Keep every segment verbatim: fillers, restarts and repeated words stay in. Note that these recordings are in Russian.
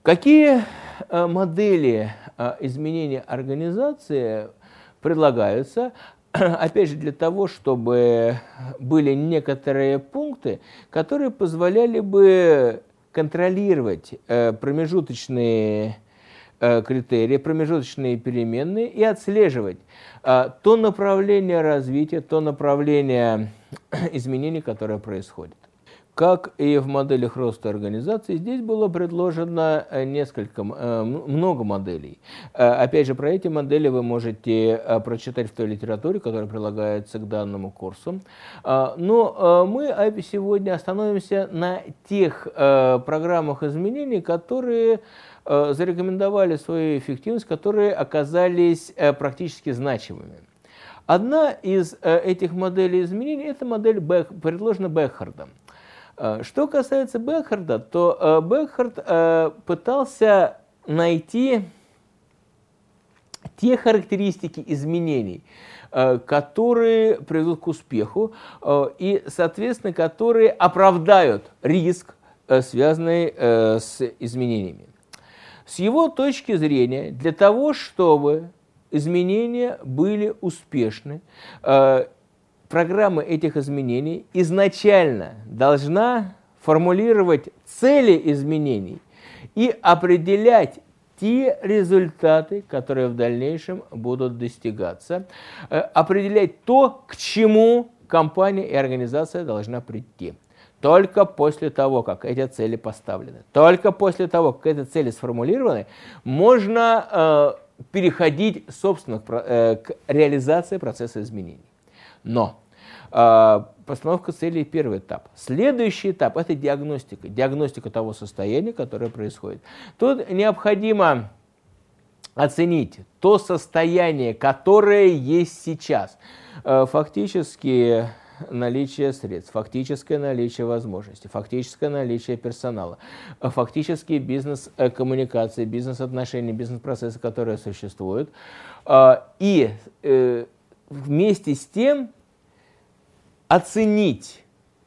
Какие модели изменения организации предлагаются? Опять же, для того, чтобы были некоторые пункты, которые позволяли бы контролировать промежуточные критерии, промежуточные переменные и отслеживать то направление развития, то направление изменений, которое происходит. Как и в моделях роста организации, здесь было предложено несколько, много моделей. Опять же, про эти модели вы можете прочитать в той литературе, которая прилагается к данному курсу. Но мы сегодня остановимся на тех программах изменений, которые зарекомендовали свою эффективность, которые оказались практически значимыми. Одна из этих моделей изменений – это модель, предложена Бекхардом. Что касается Бекхарда, то Бекхард пытался найти те характеристики изменений, которые приведут к успеху и, соответственно, которые оправдают риск, связанный с изменениями. С его точки зрения, для того, чтобы изменения были успешны, программа этих изменений изначально должна формулировать цели изменений и определять те результаты, которые в дальнейшем будут достигаться, определять то, к чему компания и организация должна прийти. Только после того, как эти цели поставлены, только после того, как эти цели сформулированы, можно э, переходить, собственно, к, э, к реализации процесса изменений. Но э, постановка целей – первый этап. Следующий этап – это диагностика. Диагностика того состояния, которое происходит. Тут необходимо оценить то состояние, которое есть сейчас. Э, фактически наличие средств, фактическое наличие возможностей, фактическое наличие персонала, фактические бизнес-коммуникации, бизнес-отношения, бизнес-процессы, которые существуют. И э, вместе с тем оценить,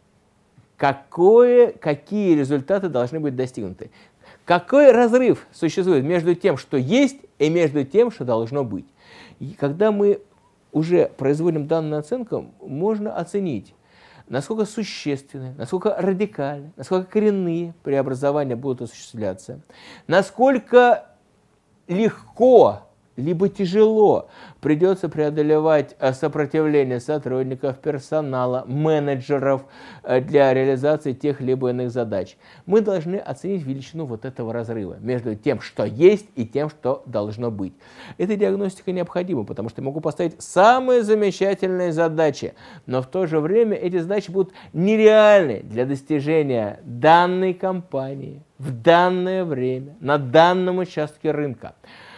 какое, какие результаты должны быть достигнуты. Какой разрыв существует между тем, что есть, и между тем, что должно быть. И когда мы уже производим данную оценку, можно оценить, насколько существенны, насколько радикальны, насколько коренные преобразования будут осуществляться, насколько легко либо тяжело придется преодолевать сопротивление сотрудников, персонала, менеджеров для реализации тех либо иных задач. Мы должны оценить величину вот этого разрыва между тем, что есть, и тем, что должно быть. Эта диагностика необходима, потому что я могу поставить самые замечательные задачи, но в то же время эти задачи будут нереальны для достижения данной компании в данное время, на данном участке рынка.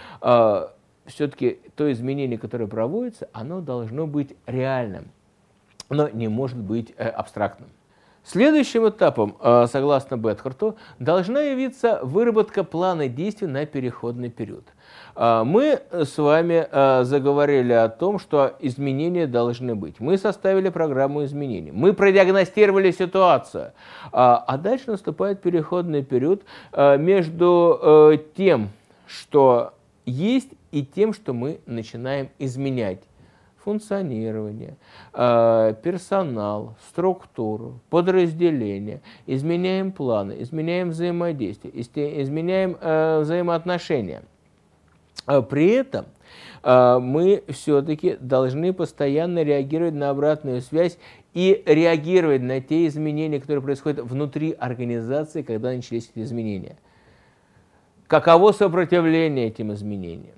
Все-таки то изменение, которое проводится, оно должно быть реальным, но не может быть э, абстрактным. Следующим этапом, э, согласно Бекхарту, должна явиться выработка плана действий на переходный период. Э, мы с вами э, заговорили о том, что изменения должны быть. Мы составили программу изменений. Мы продиагностировали ситуацию. Э, а дальше наступает переходный период э, между э, тем, что есть, и тем, что мы начинаем изменять функционирование, э, персонал, структуру, подразделения, изменяем планы, изменяем взаимодействие, изменяем э, взаимоотношения. При этом э, мы все-таки должны постоянно реагировать на обратную связь и реагировать на те изменения, которые происходят внутри организации, когда начались эти изменения. Каково сопротивление этим изменениям?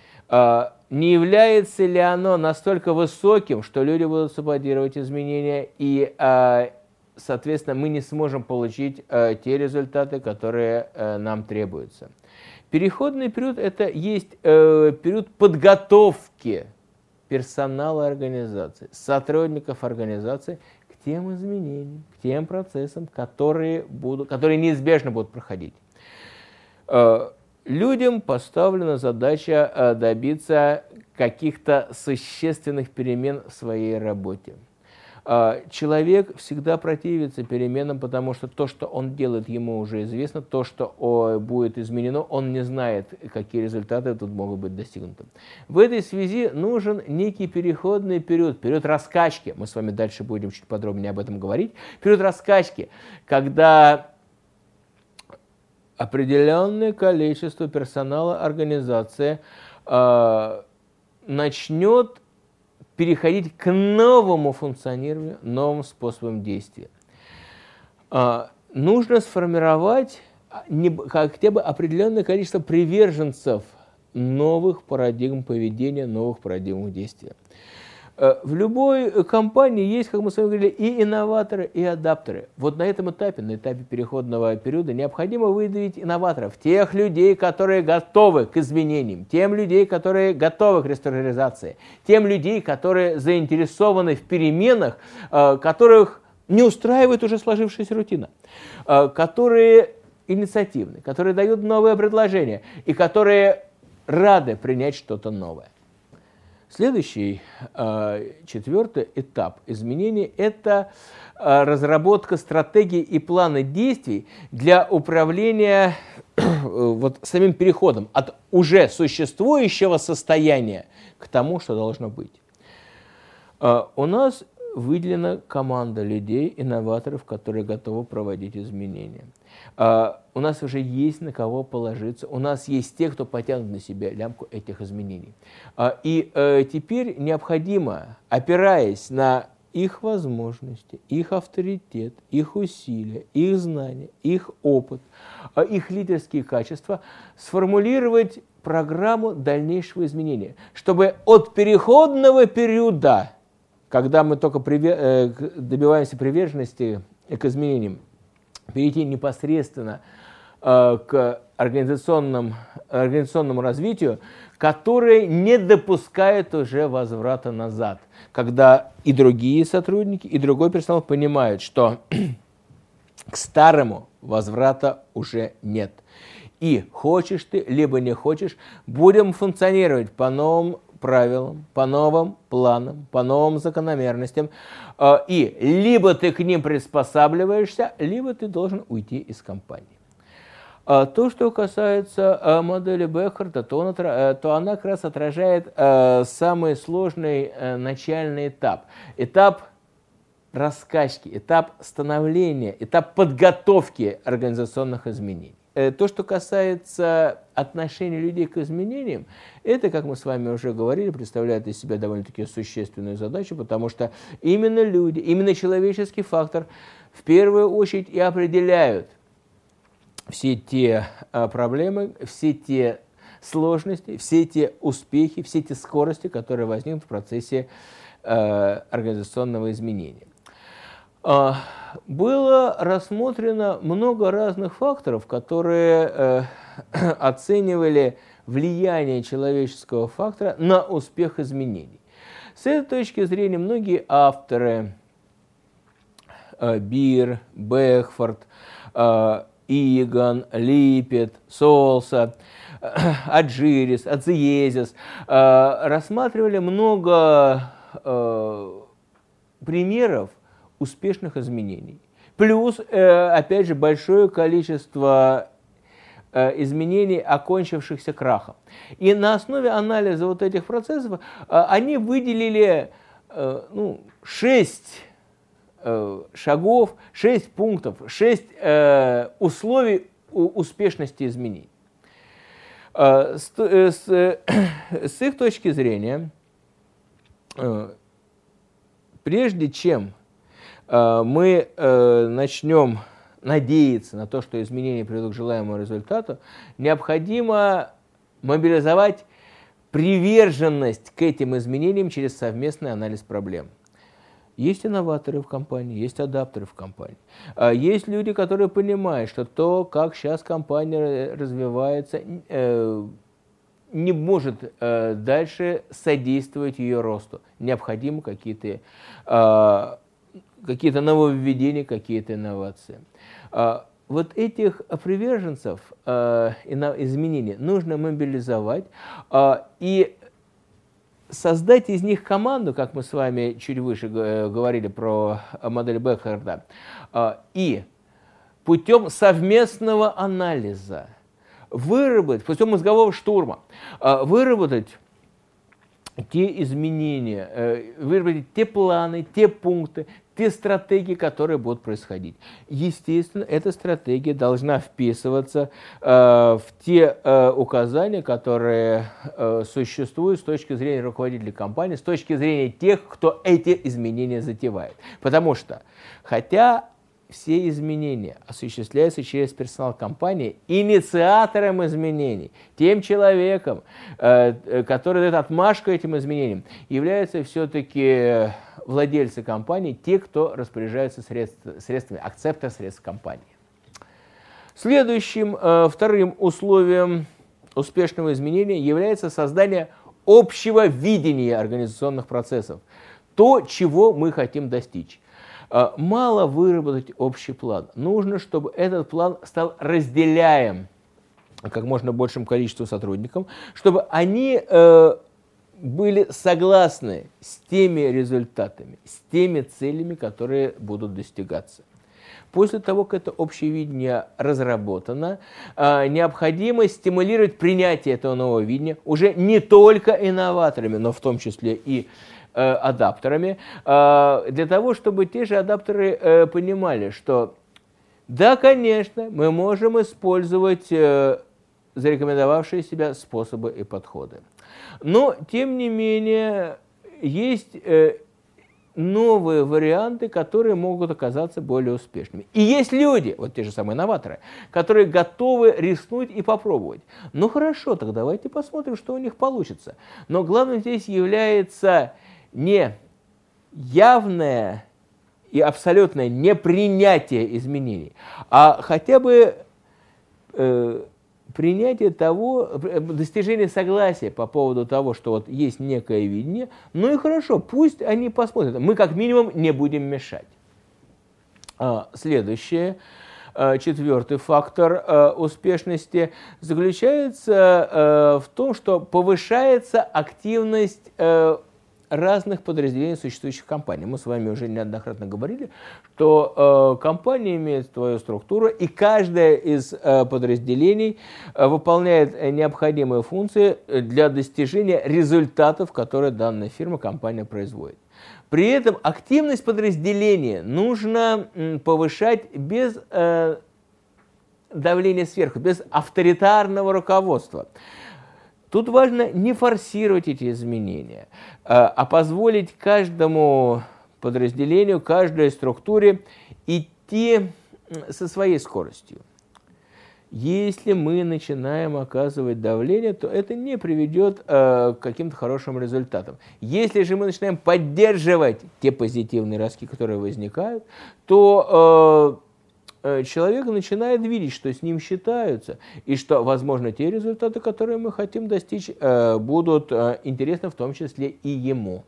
Не является ли оно настолько высоким, что люди будут саботировать изменения, и, соответственно, мы не сможем получить те результаты, которые нам требуются? Переходный период – это есть период подготовки персонала организации, сотрудников организации к тем изменениям, к тем процессам, которые, будут, которые неизбежно будут проходить. Людям поставлена задача добиться каких-то существенных перемен в своей работе. Человек всегда противится переменам, потому что то, что он делает, ему уже известно, то, что будет изменено, он не знает, какие результаты тут могут быть достигнуты. В этой связи нужен некий переходный период, период раскачки. Мы с вами дальше будем чуть подробнее об этом говорить. Период раскачки, когда определенное количество персонала организации э, начнет переходить к новому функционированию, новым способам действия. Э, нужно сформировать не, хотя бы определенное количество приверженцев новых парадигм поведения, новых парадигм действия. В любой компании есть, как мы с вами говорили, и инноваторы, и адаптеры. Вот на этом этапе, на этапе переходного периода, необходимо выявить инноваторов, тех людей, которые готовы к изменениям, тем людей, которые готовы к реструктуризации, тем людей, которые заинтересованы в переменах, которых не устраивает уже сложившаяся рутина, которые инициативны, которые дают новые предложения и которые рады принять что-то новое. Следующий, четвертый этап изменений – это разработка стратегии и плана действий для управления вот самим переходом от уже существующего состояния к тому, что должно быть. У нас выделена команда людей, инноваторов, которые готовы проводить изменения. У нас уже есть на кого положиться, у нас есть те, кто потянут на себя лямку этих изменений. И теперь необходимо, опираясь на их возможности, их авторитет, их усилия, их знания, их опыт, их лидерские качества, сформулировать программу дальнейшего изменения, чтобы от переходного периода, когда мы только добиваемся приверженности к изменениям, перейти непосредственно э, к организационному, организационному развитию, которое не допускает уже возврата назад, когда и другие сотрудники, и другой персонал понимают, что к старому возврата уже нет. И хочешь ты, либо не хочешь, будем функционировать по новым правилам, по новым планам, по новым закономерностям. И либо ты к ним приспосабливаешься, либо ты должен уйти из компании. То, что касается модели Бехарта, то, он, то она как раз отражает самый сложный начальный этап. Этап раскачки, этап становления, этап подготовки организационных изменений. То, что касается отношения людей к изменениям, это, как мы с вами уже говорили, представляет из себя довольно-таки существенную задачу, потому что именно люди, именно человеческий фактор в первую очередь и определяют все те а, проблемы, все те сложности, все те успехи, все те скорости, которые возникнут в процессе а, организационного изменения. Было рассмотрено много разных факторов, которые э, оценивали влияние человеческого фактора на успех изменений. С этой точки зрения многие авторы, э, Бир, Бехфорд, э, Иган, Липпет, Солса, э, Аджирис, Ациезис э, рассматривали много э, примеров успешных изменений. Плюс, э, опять же, большое количество э, изменений, окончившихся крахом. И на основе анализа вот этих процессов э, они выделили э, ну, шесть э, шагов, шесть пунктов, шесть э, условий успешности изменений. Э, с, э, с, э, с их точки зрения, э, прежде чем мы э, начнем надеяться на то, что изменения приведут к желаемому результату, необходимо мобилизовать приверженность к этим изменениям через совместный анализ проблем. Есть инноваторы в компании, есть адаптеры в компании. Есть люди, которые понимают, что то, как сейчас компания развивается, э, не может э, дальше содействовать ее росту. Необходимы какие-то э, какие-то нововведения, какие-то инновации. Вот этих приверженцев изменений нужно мобилизовать и создать из них команду, как мы с вами чуть выше говорили про модель Бекхарда, и путем совместного анализа выработать, путем мозгового штурма, выработать те изменения, выработать те планы, те пункты, те стратегии, которые будут происходить. Естественно, эта стратегия должна вписываться э, в те э, указания, которые э, существуют с точки зрения руководителей компании, с точки зрения тех, кто эти изменения затевает. Потому что, хотя все изменения осуществляются через персонал компании, инициатором изменений, тем человеком, э, который дает отмашку этим изменениям, являются все-таки владельцы компании, те, кто распоряжаются средств, средствами, акцептор средств компании. Следующим, э, вторым условием успешного изменения является создание общего видения организационных процессов. То, чего мы хотим достичь. Э, мало выработать общий план. Нужно, чтобы этот план стал разделяем как можно большим количеством сотрудников, чтобы они э, были согласны с теми результатами, с теми целями, которые будут достигаться. После того, как это общее видение разработано, необходимо стимулировать принятие этого нового видения уже не только инноваторами, но в том числе и адаптерами, для того, чтобы те же адаптеры понимали, что да, конечно, мы можем использовать зарекомендовавшие себя способы и подходы. Но, тем не менее, есть э, новые варианты, которые могут оказаться более успешными. И есть люди, вот те же самые новаторы, которые готовы рискнуть и попробовать. Ну хорошо, так давайте посмотрим, что у них получится. Но главным здесь является не явное и абсолютное непринятие изменений, а хотя бы э, принятие того, достижение согласия по поводу того, что вот есть некое видение, ну и хорошо, пусть они посмотрят. Мы как минимум не будем мешать. Следующее, четвертый фактор успешности заключается в том, что повышается активность разных подразделений существующих компаний. Мы с вами уже неоднократно говорили, что э, компания имеет свою структуру, и каждая из э, подразделений э, выполняет необходимые функции для достижения результатов, которые данная фирма, компания производит. При этом активность подразделения нужно м, повышать без э, давления сверху, без авторитарного руководства. Тут важно не форсировать эти изменения, а позволить каждому подразделению, каждой структуре идти со своей скоростью. Если мы начинаем оказывать давление, то это не приведет к каким-то хорошим результатам. Если же мы начинаем поддерживать те позитивные ростки, которые возникают, то человек начинает видеть, что с ним считаются, и что, возможно, те результаты, которые мы хотим достичь, будут интересны в том числе и ему.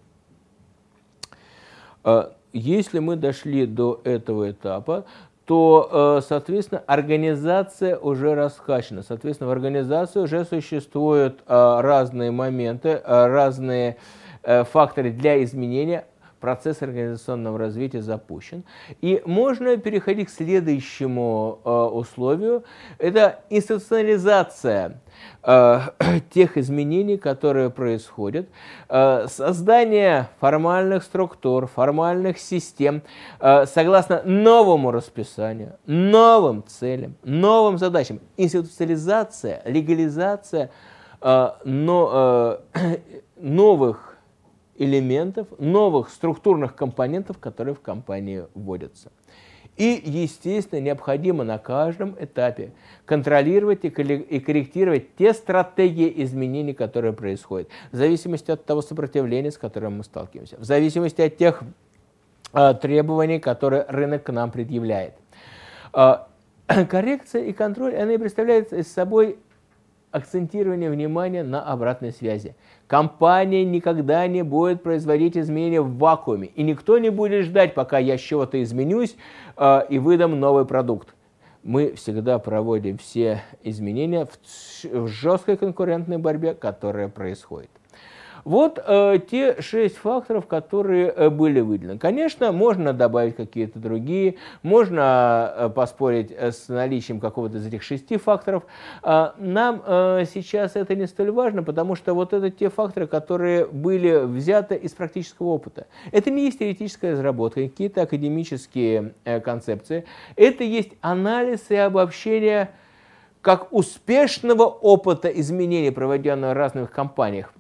Если мы дошли до этого этапа, то, соответственно, организация уже раскачана. Соответственно, в организации уже существуют разные моменты, разные факторы для изменения. Процесс организационного развития запущен. И можно переходить к следующему э, условию. Это институционализация э, тех изменений, которые происходят. Э, создание формальных структур, формальных систем, э, согласно новому расписанию, новым целям, новым задачам. Институционализация, легализация э, но, э, новых элементов, новых структурных компонентов, которые в компании вводятся. И, естественно, необходимо на каждом этапе контролировать и корректировать те стратегии изменений, которые происходят, в зависимости от того сопротивления, с которым мы сталкиваемся, в зависимости от тех а, требований, которые рынок к нам предъявляет. А, коррекция и контроль, они представляют собой акцентирование внимания на обратной связи. Компания никогда не будет производить изменения в вакууме, и никто не будет ждать, пока я с чего-то изменюсь э, и выдам новый продукт. Мы всегда проводим все изменения в, в жесткой конкурентной борьбе, которая происходит. Вот э, те шесть факторов, которые э, были выделены. Конечно, можно добавить какие-то другие, можно э, поспорить с наличием какого-то из этих шести факторов. Э, нам э, сейчас это не столь важно, потому что вот это те факторы, которые были взяты из практического опыта. Это не есть теоретическая разработка, какие-то академические э, концепции. Это есть анализ и обобщение как успешного опыта изменений, проведенного в разных компаниях,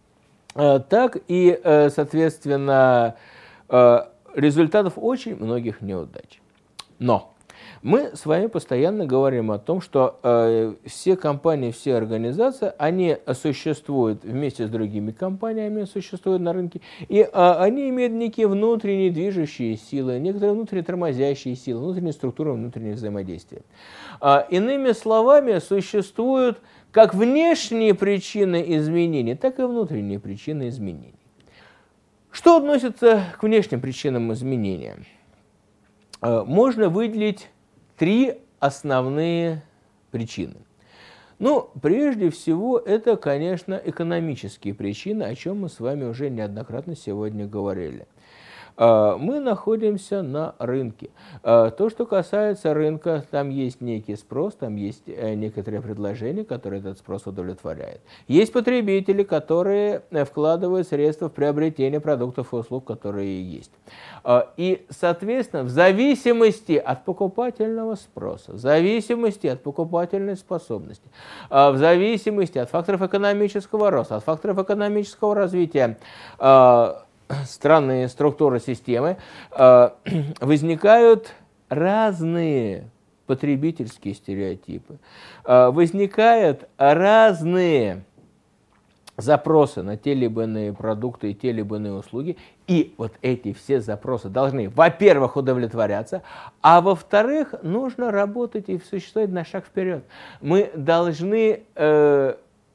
так и, соответственно, результатов очень многих неудач. Но мы с вами постоянно говорим о том, что э, все компании, все организации, они существуют вместе с другими компаниями, существуют на рынке, и э, они имеют некие внутренние движущие силы, некоторые внутренние тормозящие силы, внутренние структуры, внутренние взаимодействия. Э, иными словами, существуют как внешние причины изменений, так и внутренние причины изменений. Что относится к внешним причинам изменения? Э, можно выделить три основные причины. Ну, прежде всего, это, конечно, экономические причины, о чем мы с вами уже неоднократно сегодня говорили. Мы находимся на рынке. То, что касается рынка, там есть некий спрос, там есть некоторые предложения, которые этот спрос удовлетворяют. Есть потребители, которые вкладывают средства в приобретение продуктов и услуг, которые есть. И, соответственно, в зависимости от покупательного спроса, в зависимости от покупательной способности, в зависимости от факторов экономического роста, от факторов экономического развития, странные структуры системы, э, возникают разные потребительские стереотипы, э, возникают разные запросы на те либо иные продукты и те либо иные услуги, и вот эти все запросы должны, во-первых, удовлетворяться, а во-вторых, нужно работать и существовать на шаг вперед. Мы должны э,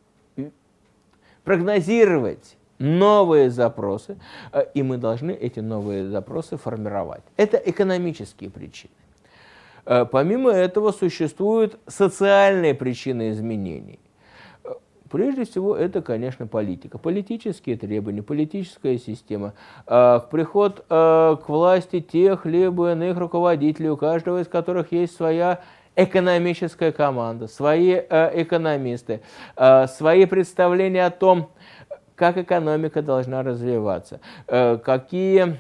прогнозировать новые запросы, и мы должны эти новые запросы формировать. Это экономические причины. Помимо этого существуют социальные причины изменений. Прежде всего, это, конечно, политика. Политические требования, политическая система, приход к власти тех либо иных руководителей, у каждого из которых есть своя экономическая команда, свои экономисты, свои представления о том, как экономика должна развиваться, какие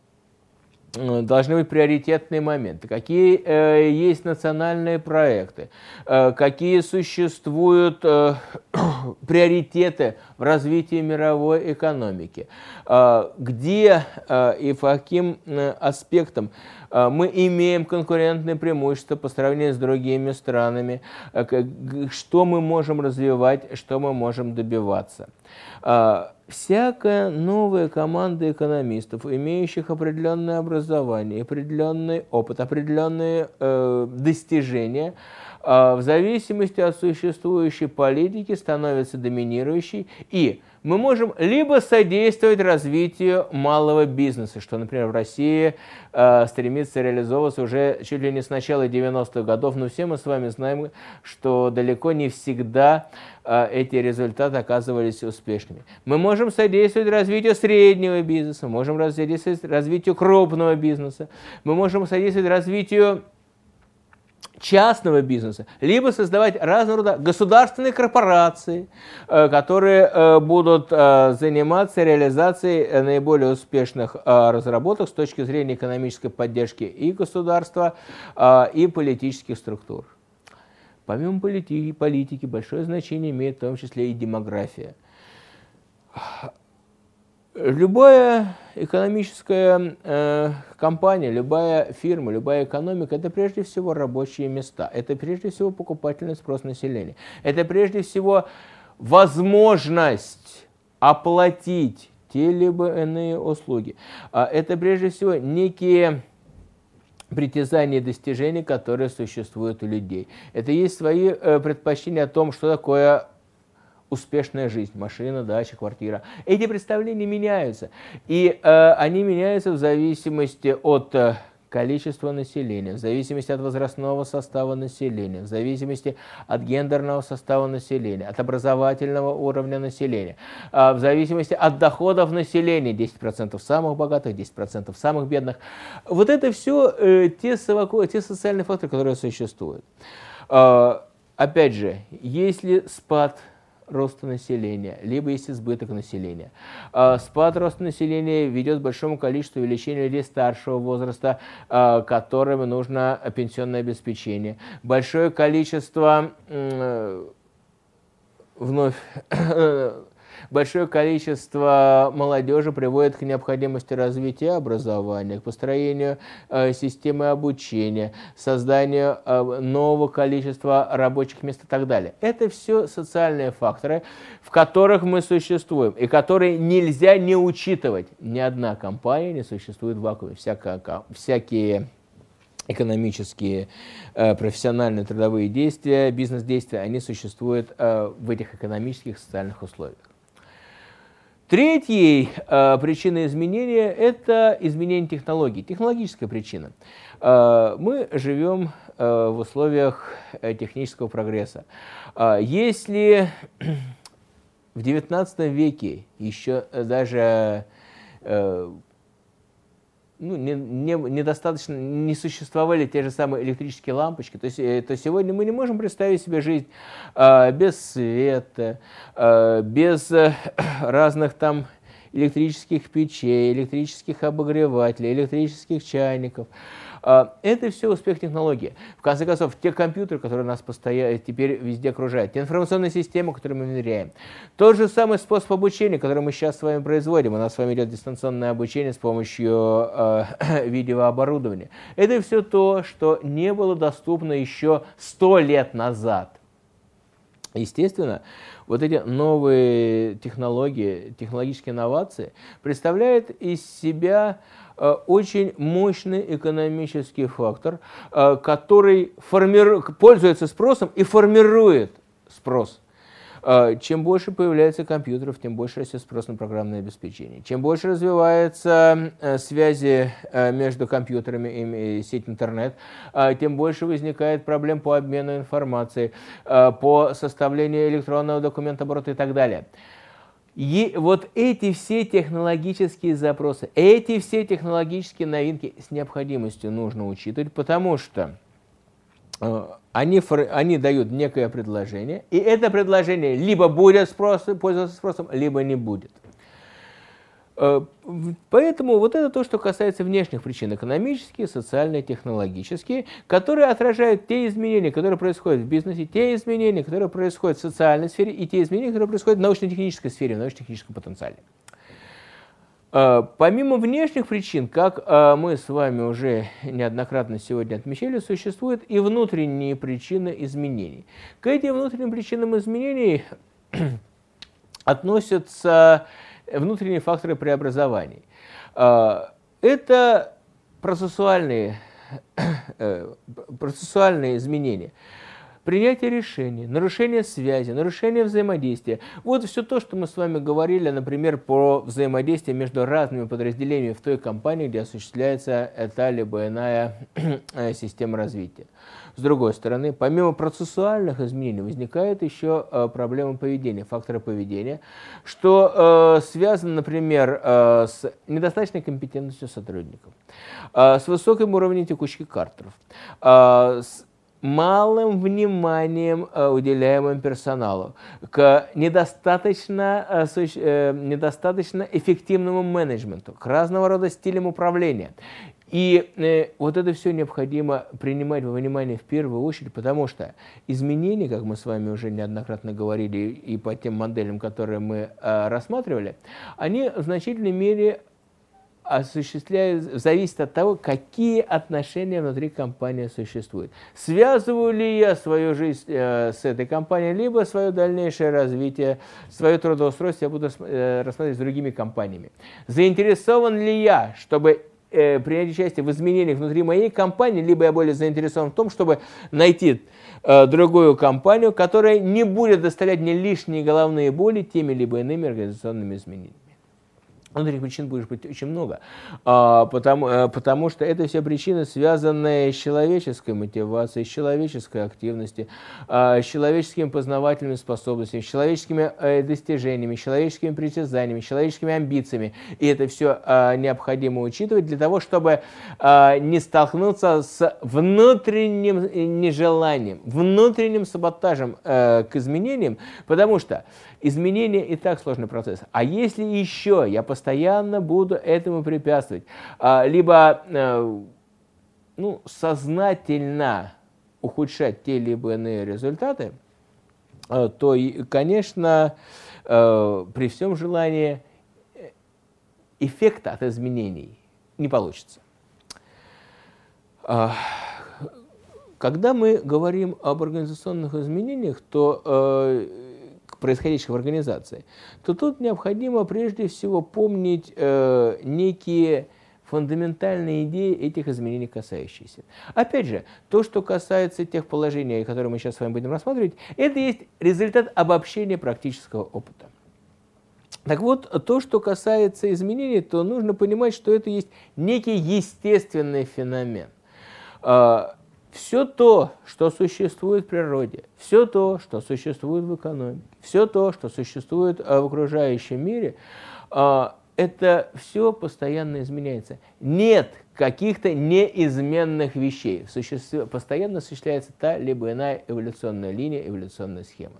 должны быть приоритетные моменты, какие э, есть национальные проекты, э, какие существуют э, приоритеты в развитии мировой экономики, э, где э, и по каким э, аспектам э, мы имеем конкурентное преимущество по сравнению с другими странами, э, что мы можем развивать, что мы можем добиваться. Э, Всякая новая команда экономистов, имеющих определенное образование, определенный опыт, определенные э, достижения, э, в зависимости от существующей политики становится доминирующей, и мы можем либо содействовать развитию малого бизнеса, что, например, в России э, стремится реализовываться уже чуть ли не с начала девяностых годов, но все мы с вами знаем, что далеко не всегда э, эти результаты оказывались успешными. Мы можем содействовать развитию среднего бизнеса, мы можем содействовать развитию крупного бизнеса, мы можем содействовать развитию частного бизнеса, либо создавать разного рода государственные корпорации, которые будут заниматься реализацией наиболее успешных разработок с точки зрения экономической поддержки и государства, и политических структур. Помимо политики, политики большое значение имеет в том числе и демография. Любая экономическая э, компания, любая фирма, любая экономика – это прежде всего рабочие места, это прежде всего покупательный спрос населения, это прежде всего возможность оплатить те либо иные услуги, это прежде всего некие притязания и достижения, которые существуют у людей. Это есть свои э, предпочтения о том, что такое успешная жизнь, машина, дача, квартира. Эти представления меняются. И э, они меняются в зависимости от э, количества населения, в зависимости от возрастного состава населения, в зависимости от гендерного состава населения, от образовательного уровня населения, в зависимости от доходов населения, десять процентов самых богатых, десять процентов самых бедных. Вот это все э, те, совоку... те социальные факторы, которые существуют. Э, опять же, если спад роста населения, либо есть избыток населения. Спад роста населения ведет к большому количеству увеличения людей старшего возраста, которым нужно пенсионное обеспечение. Большое количество вновь Большое количество молодежи приводит к необходимости развития образования, к построению э, системы обучения, созданию э, нового количества рабочих мест и так далее. Это все социальные факторы, в которых мы существуем, и которые нельзя не учитывать. Ни одна компания не существует в вакууме. Всякие, всякие экономические, э, профессиональные трудовые действия, бизнес-действия, они существуют э, в этих экономических и социальных условиях. Третьей э, причиной изменения – это изменение технологий, технологическая причина. Э, мы живем э, в условиях э, технического прогресса. Э, если в девятнадцатом веке еще даже э, ну, не, не, недостаточно, не существовали те же самые электрические лампочки, то, есть, то сегодня мы не можем представить себе жизнь э, без света, э, без э, разных там электрических печей, электрических обогревателей, электрических чайников. Это все успех технологии. В конце концов, те компьютеры, которые нас постоянно теперь везде окружают, те информационные системы, которые мы внедряем, тот же самый способ обучения, который мы сейчас с вами производим, у нас с вами идет дистанционное обучение с помощью э, видеооборудования. Это все то, что не было доступно еще сто лет назад. Естественно, вот эти новые технологии, технологические инновации представляют из себя э, очень мощный экономический фактор, э, который формиру... пользуется спросом и формирует спрос. Э, чем больше появляется компьютеров, тем больше растет спрос на программное обеспечение. Чем больше развиваются э, связи э, между компьютерами и, и сеть интернет, э, тем больше возникает проблем по обмену информацией, э, по составлению электронного документооборота и так далее. И вот эти все технологические запросы, эти все технологические новинки с необходимостью нужно учитывать, потому что э, Они, они дают некое предложение, и это предложение либо будет спрос, пользоваться спросом, либо не будет. Поэтому вот это то, что касается внешних причин, экономические, социальные, технологические, которые отражают те изменения, которые происходят в бизнесе, те изменения, которые происходят в социальной сфере, и те изменения, которые происходят в научно-технической сфере, в научно-техническом потенциале. Помимо внешних причин, как мы с вами уже неоднократно сегодня отмечали, существуют и внутренние причины изменений. К этим внутренним причинам изменений относятся внутренние факторы преобразований. Это процессуальные, процессуальные изменения. Принятие решений, нарушение связи, нарушение взаимодействия. Вот все то, что мы с вами говорили, например, про взаимодействие между разными подразделениями в той компании, где осуществляется та либо иная система развития. С другой стороны, помимо процессуальных изменений, возникает еще проблема поведения, факторы поведения, что э, связано, например, э, с недостаточной компетентностью сотрудников, э, с высоким уровнем текущих кадров, э, с малым вниманием э, уделяемым персоналу, к недостаточно, э, э, недостаточно эффективному менеджменту, к разного рода стилям управления. И э, вот это все необходимо принимать во внимание в первую очередь, потому что изменения, как мы с вами уже неоднократно говорили и по тем моделям, которые мы э, рассматривали, они в значительной мере осуществляют, зависит от того, какие отношения внутри компании существуют. Связываю ли я свою жизнь э, с этой компанией, либо свое дальнейшее развитие, свое трудоустройство я буду э, рассматривать с другими компаниями. Заинтересован ли я, чтобы э, принять участие в изменениях внутри моей компании, либо я более заинтересован в том, чтобы найти э, другую компанию, которая не будет доставлять мне лишние головные боли теми либо иными организационными изменениями. Внутренних причин будет быть очень много, а, потому, потому что это все причины, связанные с человеческой мотивацией, с человеческой активностью, а, с человеческими познавательными способностями, с человеческими а, достижениями, с человеческими притязаниями, с человеческими амбициями. И это все а, необходимо учитывать для того, чтобы а, не столкнуться с внутренним нежеланием, внутренним саботажем а, к изменениям, потому что изменения и так сложный процесс. А если еще я постоянно буду этому препятствовать, либо ну, сознательно ухудшать те либо иные результаты, то, конечно, при всем желании эффекта от изменений не получится. Когда мы говорим об организационных изменениях, то происходящих в организации, то тут необходимо прежде всего помнить э, некие фундаментальные идеи этих изменений касающиеся. Опять же, то, что касается тех положений, которые мы сейчас с вами будем рассматривать, это есть результат обобщения практического опыта. Так вот, то, что касается изменений, то нужно понимать, что это есть некий естественный феномен. Все то, что существует в природе, все то, что существует в экономике, все то, что существует в окружающем мире, это все постоянно изменяется. Нет каких-то неизменных вещей. Постоянно осуществляется та либо иная эволюционная линия, эволюционная схема.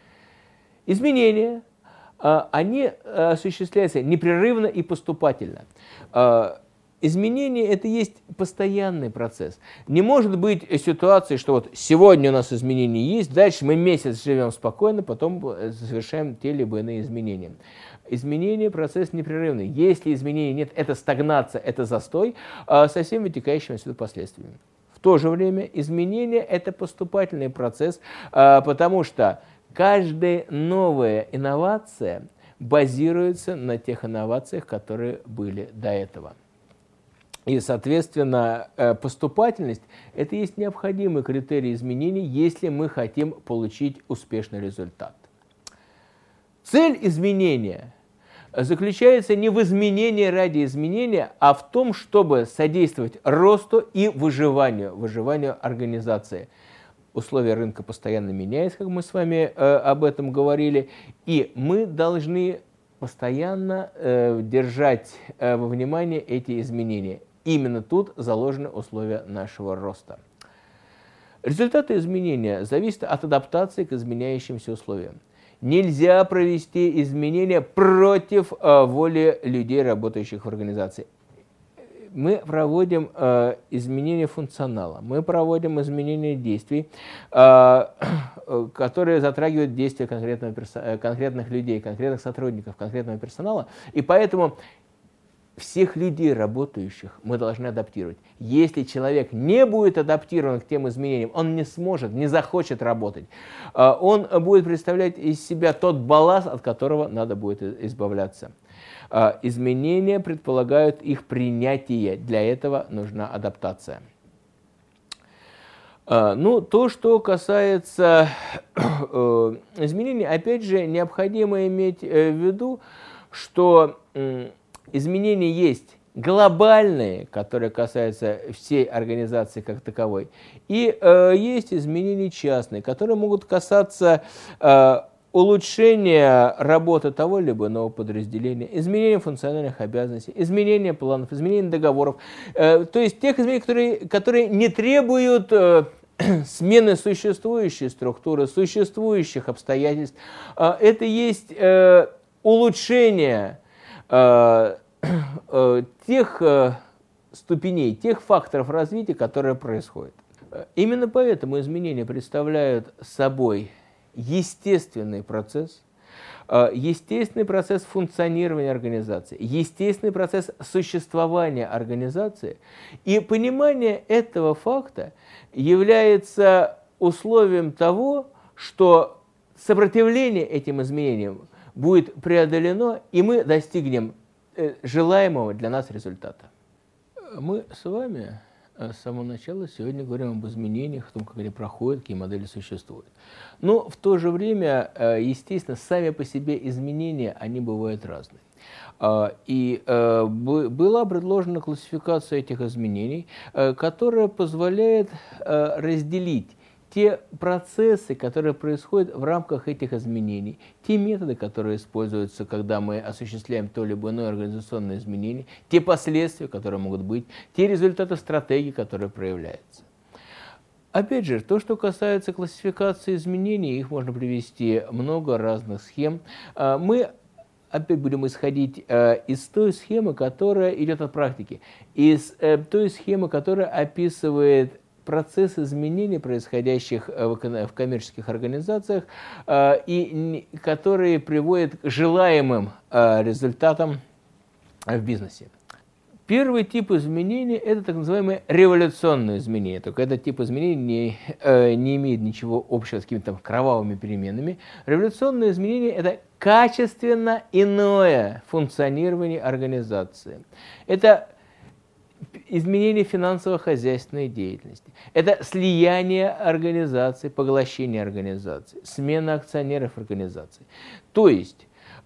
Изменения, они осуществляются непрерывно и поступательно. Изменение – это есть постоянный процесс. Не может быть ситуации, что вот сегодня у нас изменения есть, дальше мы месяц живем спокойно, потом совершаем те либо иные изменения. Изменение – процесс непрерывный. Если изменений нет, это стагнация, это застой со всеми вытекающими отсюда последствиями. В то же время изменение – это поступательный процесс, потому что каждая новая инновация базируется на тех инновациях, которые были до этого. И, соответственно, поступательность – это есть необходимый критерий изменений, если мы хотим получить успешный результат. Цель изменения заключается не в изменении ради изменения, а в том, чтобы содействовать росту и выживанию, выживанию организации. Условия рынка постоянно меняются, как мы с вами э, об этом говорили, и мы должны постоянно э, держать э, во внимании эти изменения. Именно тут заложены условия нашего роста. Результаты изменения зависят от адаптации к изменяющимся условиям. Нельзя провести изменения против э, воли людей, работающих в организации. Мы проводим э, изменения функционала, мы проводим изменения действий, э, которые затрагивают действия конкретного персо- конкретных людей, конкретных сотрудников, конкретного персонала, и поэтому всех людей, работающих, мы должны адаптировать. Если человек не будет адаптирован к тем изменениям, он не сможет, не захочет работать. Он будет представлять из себя тот балласт, от которого надо будет избавляться. Изменения предполагают их принятие. Для этого нужна адаптация. Ну, то, что касается изменений, опять же, необходимо иметь в виду, что изменения есть глобальные, которые касаются всей организации как таковой, и э, есть изменения частные, которые могут касаться э, улучшения работы того либо иного подразделения, изменения функциональных обязанностей, изменения планов, изменения договоров, э, то есть тех изменений, которые, которые не требуют э, смены существующей структуры, существующих обстоятельств. Э, это есть э, улучшение тех ступеней, тех факторов развития, которые происходят. Именно поэтому изменения представляют собой естественный процесс, естественный процесс функционирования организации, естественный процесс существования организации, и понимание этого факта является условием того, что сопротивление этим изменениям будет преодолено, и мы достигнем желаемого для нас результата. Мы с вами с самого начала сегодня говорим об изменениях, о том, как они проходят, какие модели существуют. Но в то же время, естественно, сами по себе изменения, они бывают разные. И была предложена классификация этих изменений, которая позволяет разделить те процессы, которые происходят в рамках этих изменений, те методы, которые используются, когда мы осуществляем то либо иное организационное изменение, те последствия, которые могут быть, те результаты стратегии, которые проявляются. Опять же, то, что касается классификации изменений, их можно привести много разных схем. Мы опять будем исходить из той схемы, которая идет от практики, из той схемы, которая описывает процесс изменений, происходящих в коммерческих организациях, и которые приводят к желаемым результатам в бизнесе. Первый тип изменений – это так называемые революционные изменения. Только этот тип изменений не, не имеет ничего общего с какими-то кровавыми переменами. Революционные изменения – это качественно иное функционирование организации. Это изменение финансово-хозяйственной деятельности. Это слияние организаций, поглощение организаций, смена акционеров организаций. То есть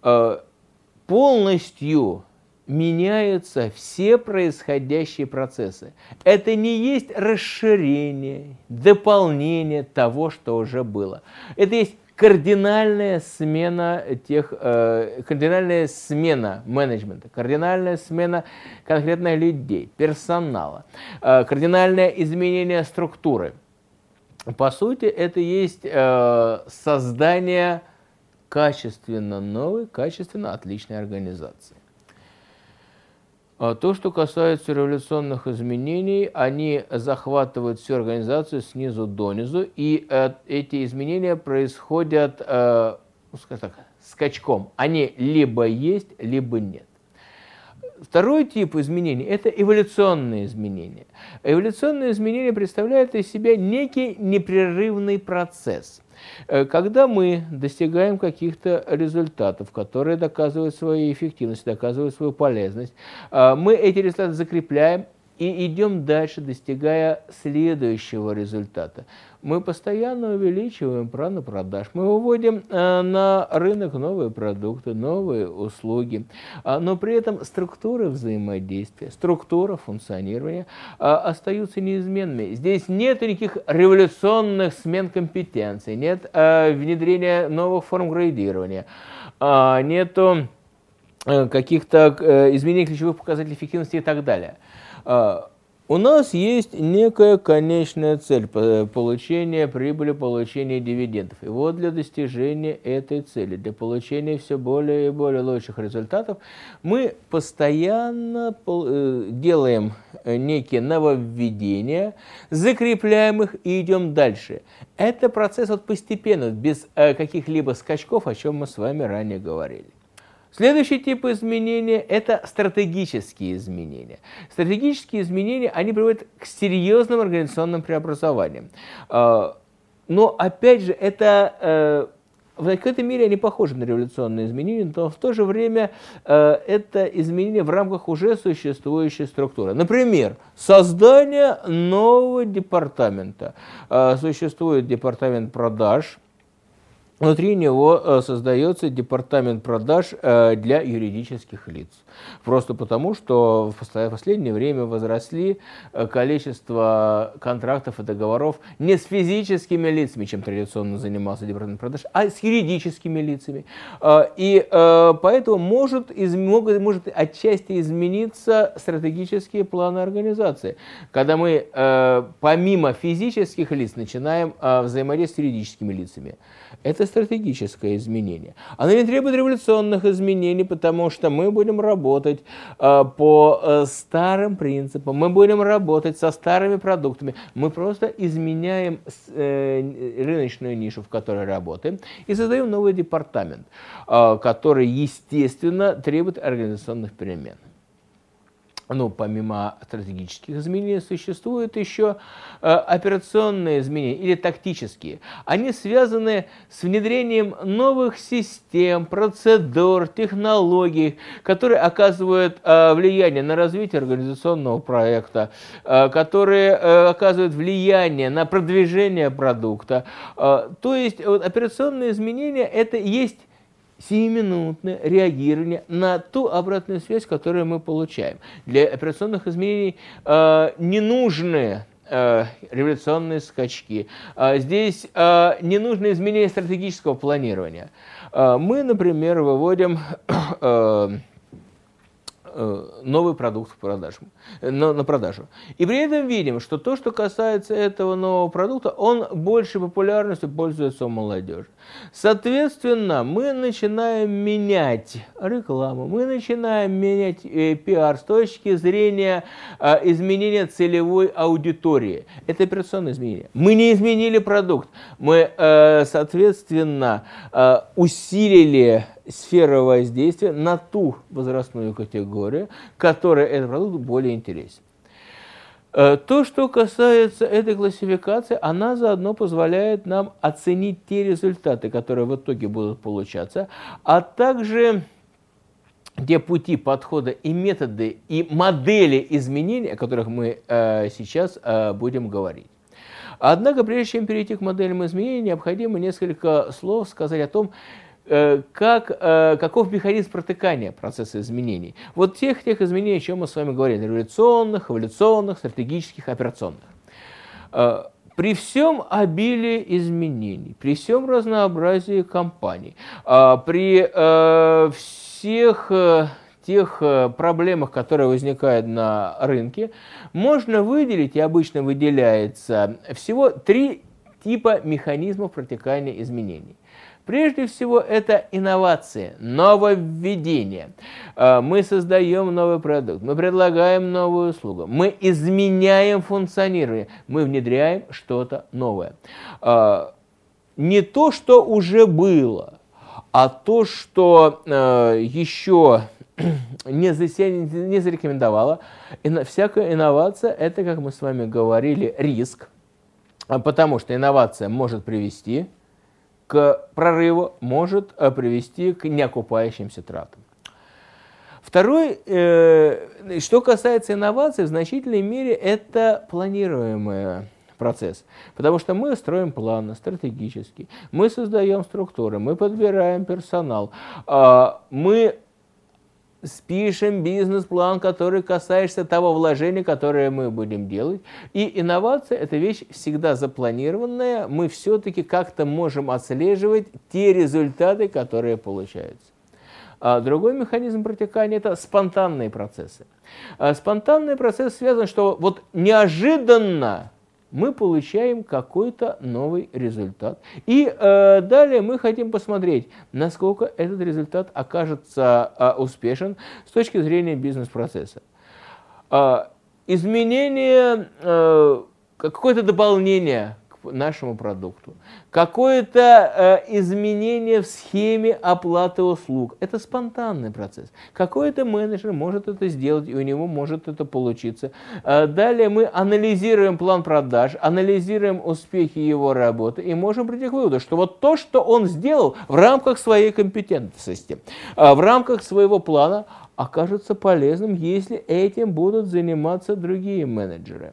полностью меняются все происходящие процессы. Это не есть расширение, дополнение того, что уже было. Это есть кардинальная смена тех, э, кардинальная смена менеджмента, кардинальная смена конкретных людей, персонала, э, кардинальное изменение структуры. По сути, это есть э, создание качественно новой, качественно отличной организации. То, что касается революционных изменений, они захватывают всю организацию снизу донизу, и э, эти изменения происходят, э, скажем так, скачком. Они либо есть, либо нет. Второй тип изменений – это эволюционные изменения. Эволюционные изменения представляют из себя некий непрерывный процесс. Когда мы достигаем каких-то результатов, которые доказывают свою эффективность, доказывают свою полезность, мы эти результаты закрепляем и идем дальше, достигая следующего результата. Мы постоянно увеличиваем планы продаж, мы выводим на рынок новые продукты, новые услуги, но при этом структура взаимодействия, структура функционирования остаются неизменными. Здесь нет никаких революционных смен компетенций, нет внедрения новых форм градирования, нету каких-то изменений ключевых показателей эффективности и так далее. У нас есть некая конечная цель получения прибыли, получения дивидендов. И вот для достижения этой цели, для получения все более и более лучших результатов, мы постоянно делаем некие нововведения, закрепляем их и идем дальше. Это процесс вот постепенно, без каких-либо скачков, о чем мы с вами ранее говорили. Следующий тип изменения – это стратегические изменения. Стратегические изменения, они приводят к серьезным организационным преобразованиям. Но, опять же, это, в какой-то мере они похожи на революционные изменения, но в то же время это изменения в рамках уже существующей структуры. Например, создание нового департамента. Существует департамент продаж. Внутри него создается департамент продаж для юридических лиц. Просто потому, что в последнее время возросли количество контрактов и договоров не с физическими лицами, чем традиционно занимался департамент продаж, а с юридическими лицами. И поэтому может, может отчасти измениться стратегические планы организации, когда мы помимо физических лиц начинаем взаимодействовать с юридическими лицами. Это стратегическое изменение. Оно не требует революционных изменений, потому что мы будем работать э, по э, старым принципам, мы будем работать со старыми продуктами. Мы просто изменяем э, рыночную нишу, в которой работаем, и создаем новый департамент, э, который, естественно, требует организационных перемен. Ну, помимо стратегических изменений, существуют еще э, операционные изменения или тактические. Они связаны с внедрением новых систем, процедур, технологий, которые оказывают э, влияние на развитие организационного проекта, э, которые э, оказывают влияние на продвижение продукта. Э, то есть вот, операционные изменения – это есть сиюминутное реагирование на ту обратную связь, которую мы получаем. Для операционных изменений э, не нужны э, революционные скачки. Э, здесь э, не нужно изменение стратегического планирования. Э, мы, например, выводим э, новый продукт в продажу, на, на продажу. И при этом видим, что то, что касается этого нового продукта, он большей популярностью пользуется у молодежи. Соответственно, мы начинаем менять рекламу, мы начинаем менять э, пиар с точки зрения э, изменения целевой аудитории. Это операционное изменение. Мы не изменили продукт, мы, э, соответственно, э, усилили сферу воздействия на ту возрастную категорию, которая этот продукт более интересен. То, что касается этой классификации, она заодно позволяет нам оценить те результаты, которые в итоге будут получаться, а также те пути подхода и методы, и модели изменений, о которых мы э, сейчас э, будем говорить. Однако, прежде чем перейти к моделям изменений, необходимо несколько слов сказать о том, Как, каков механизм протыкания процесса изменений. Вот тех, тех изменений, о чем мы с вами говорили, революционных, эволюционных, стратегических, операционных. При всем обилии изменений, при всем разнообразии компаний, при всех тех проблемах, которые возникают на рынке, можно выделить, и обычно выделяется, всего три типа механизмов протекания изменений. Прежде всего, это инновации, нововведение. Мы создаем новый продукт, мы предлагаем новую услугу, мы изменяем функционирование, мы внедряем что-то новое. Не то, что уже было, а то, что еще не зарекомендовало. Всякая инновация – это, как мы с вами говорили, риск, потому что инновация может привести к прорыву, может привести к неокупающимся тратам. Второй, э, что касается инноваций, в значительной мере это планируемый процесс, потому что мы строим планы стратегически, мы создаем структуры, мы подбираем персонал, э, мы спишем бизнес-план, который касается того вложения, которое мы будем делать. И инновация – это вещь всегда запланированная. Мы все-таки как-то можем отслеживать те результаты, которые получаются. А другой механизм протекания – это спонтанные процессы. А спонтанный процесс связан, что вот неожиданно мы получаем какой-то новый результат. И э, далее мы хотим посмотреть, насколько этот результат окажется э, успешен с точки зрения бизнес-процесса. Э, изменение, э, какое-то дополнение к нашему продукту, какое-то э, изменение в схеме оплаты услуг. Это спонтанный процесс. Какой-то менеджер может это сделать, и у него может это получиться. Э, далее мы анализируем план продаж, анализируем успехи его работы и можем прийти к выводу, что вот то, что он сделал в рамках своей компетентности, э, в рамках своего плана, окажется полезным, если этим будут заниматься другие менеджеры.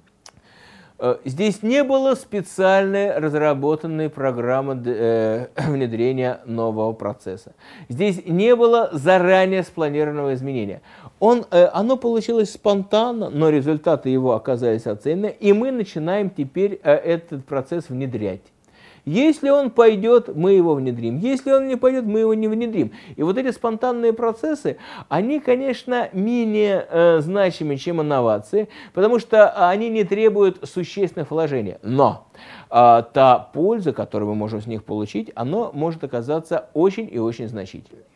Здесь не было специальной разработанной программы э, внедрения нового процесса. Здесь не было заранее спланированного изменения. Он, э, оно получилось спонтанно, но результаты его оказались оценены, и мы начинаем теперь э, этот процесс внедрять. Если он пойдет, мы его внедрим. Если он не пойдет, мы его не внедрим. И вот эти спонтанные процессы, они, конечно, менее э, значимы, чем инновации, потому что они не требуют существенных вложений. Но э, та польза, которую мы можем с них получить, она может оказаться очень и очень значительной.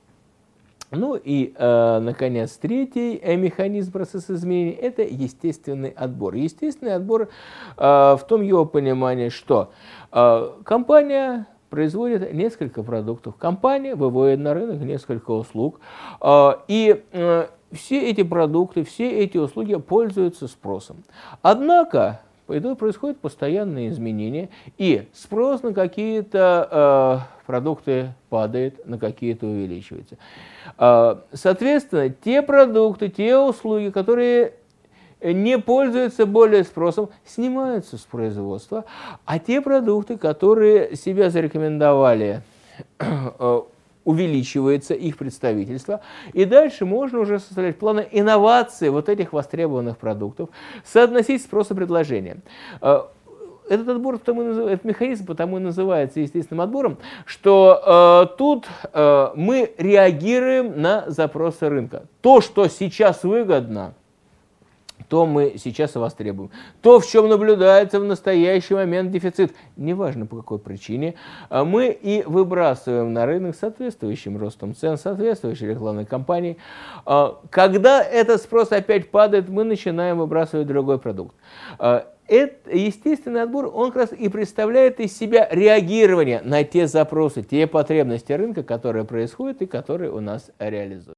Ну и, э, наконец, третий э, механизм процесса изменений – это естественный отбор. Естественный отбор э, в том его понимании, что э, компания производит несколько продуктов, компания выводит на рынок несколько услуг, э, и э, все эти продукты, все эти услуги пользуются спросом. Однако происходят постоянные изменения, и спрос на какие-то э, продукты падает, на какие-то увеличивается. Э, соответственно, те продукты, те услуги, которые не пользуются более спросом, снимаются с производства, а те продукты, которые себя зарекомендовали, э, увеличивается их представительство, и дальше можно уже составлять планы инновации вот этих востребованных продуктов, соотносить спрос и предложение. Этот отбор, этот механизм потому и называется естественным отбором, что э, тут э, мы реагируем на запросы рынка. То, что сейчас выгодно, то мы сейчас и востребуем. То, в чем наблюдается в настоящий момент дефицит, неважно по какой причине, мы и выбрасываем на рынок соответствующим ростом цен, соответствующей рекламной кампании. Когда этот спрос опять падает, мы начинаем выбрасывать другой продукт. Этот естественный отбор, он как раз и представляет из себя реагирование на те запросы, те потребности рынка, которые происходят и которые у нас реализуют.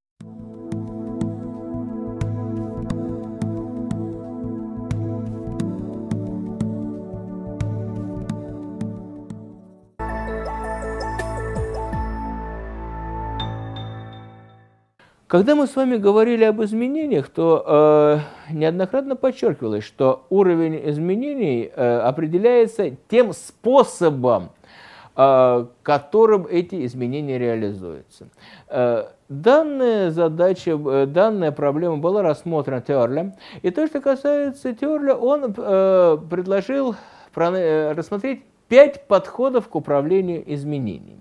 Когда мы с вами говорили об изменениях, то э, неоднократно подчеркивалось, что уровень изменений э, определяется тем способом, э, которым эти изменения реализуются. Э, данная задача, э, данная проблема была рассмотрена Тёрлем. И то, что касается Тёрля, он э, предложил э, рассмотреть пять подходов к управлению изменениями.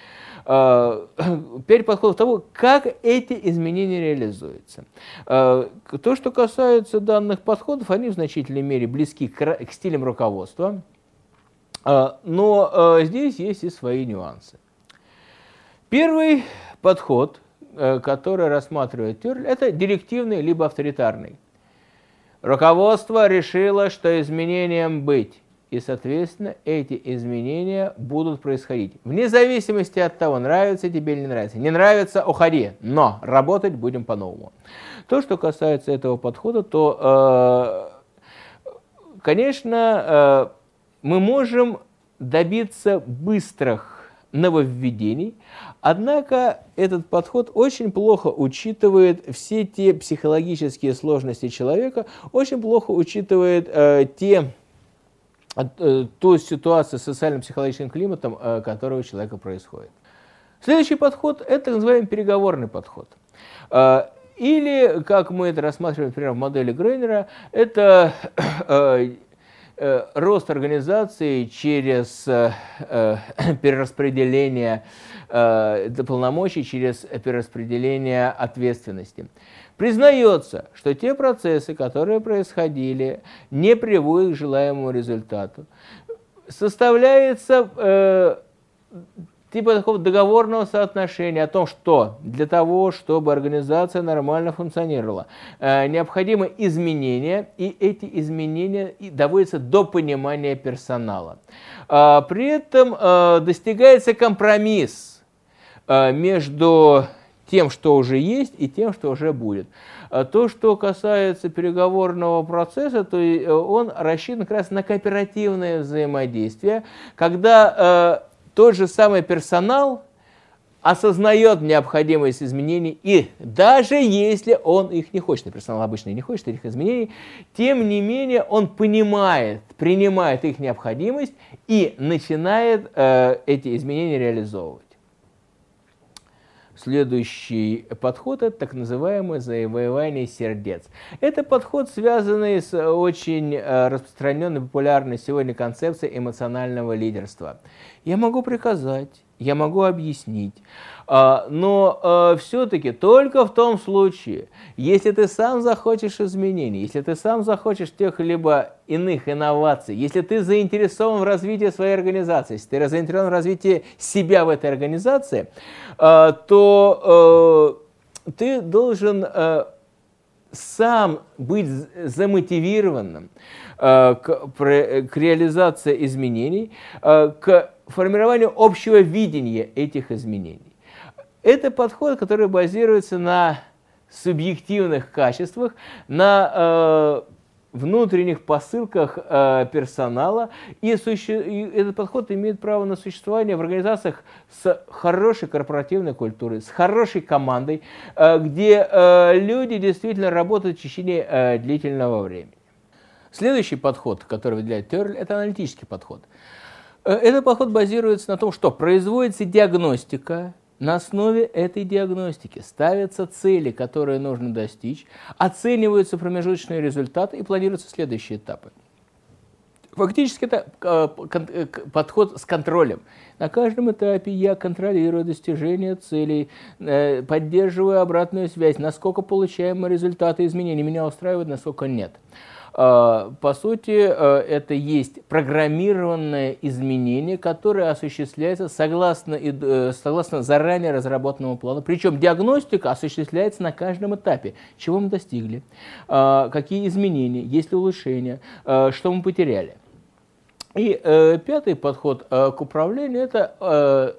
Пять подходов того, как эти изменения реализуются. То, что касается данных подходов, они в значительной мере близки к, к стилям руководства, но здесь есть и свои нюансы. Первый подход, который рассматривает Тёрль, это директивный либо авторитарный. Руководство решило, что изменениям быть. И, соответственно, эти изменения будут происходить. Вне зависимости от того, нравится тебе или не нравится. Не нравится – уходи, но работать будем по-новому. То, что касается этого подхода, то, э, конечно, э, мы можем добиться быстрых нововведений, однако этот подход очень плохо учитывает все те психологические сложности человека, очень плохо учитывает э, те... ту ситуацию с социально-психологическим климатом, которая у человека происходит. Следующий подход – это так называемый переговорный подход. Или, как мы это рассматриваем, например, в модели Грейнера, это рост организации через перераспределение полномочий, через перераспределение ответственности. Признается, что те процессы, которые происходили, не приводят к желаемому результату. Составляется э, типа такого договорного соотношения о том, что для того, чтобы организация нормально функционировала, э, необходимы изменения, и эти изменения доводятся до понимания персонала. Э, при этом э, достигается компромисс э, между тем, что уже есть, и тем, что уже будет. То, что касается переговорного процесса, то он рассчитан как раз на кооперативное взаимодействие, когда э, тот же самый персонал осознает необходимость изменений, и даже если он их не хочет, персонал обычно не хочет этих изменений, тем не менее он понимает, принимает их необходимость и начинает э, эти изменения реализовывать. Следующий подход – это так называемое завоевание сердец. Это подход, связанный с очень распространенной, популярной сегодня концепцией эмоционального лидерства. Я могу приказать, я могу объяснить, но все-таки только в том случае, если ты сам захочешь изменений, если ты сам захочешь тех-либо иных инноваций, если ты заинтересован в развитии своей организации, если ты заинтересован в развитии себя в этой организации, то ты должен сам быть замотивированным к, к реализации изменений, к формированию общего видения этих изменений. Это подход, который базируется на субъективных качествах, на э, внутренних посылках э, персонала, и, суще... и этот подход имеет право на существование в организациях с хорошей корпоративной культурой, с хорошей командой, э, где э, люди действительно работают в течение э, длительного времени. Следующий подход, который выделяет Тёрль, это аналитический подход. Этот подход базируется на том, что производится диагностика, на основе этой диагностики ставятся цели, которые нужно достичь, оцениваются промежуточные результаты и планируются следующие этапы. Фактически это подход с контролем. На каждом этапе я контролирую достижение целей, поддерживаю обратную связь, насколько получаемые результаты изменений меня устраивают, насколько нет. По сути, это есть программированное изменение, которое осуществляется согласно, согласно заранее разработанному плану. Причем диагностика осуществляется на каждом этапе. Чего мы достигли, какие изменения, есть ли улучшения, что мы потеряли. И пятый подход к управлению – это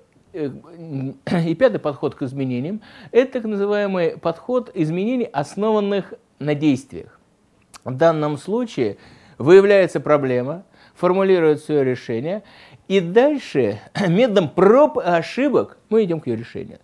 и пятый подход к изменениям – это так называемый подход изменений, основанных на действиях. В данном случае выявляется проблема, формулируется ее решение, и дальше методом проб и ошибок мы идем к ее решению.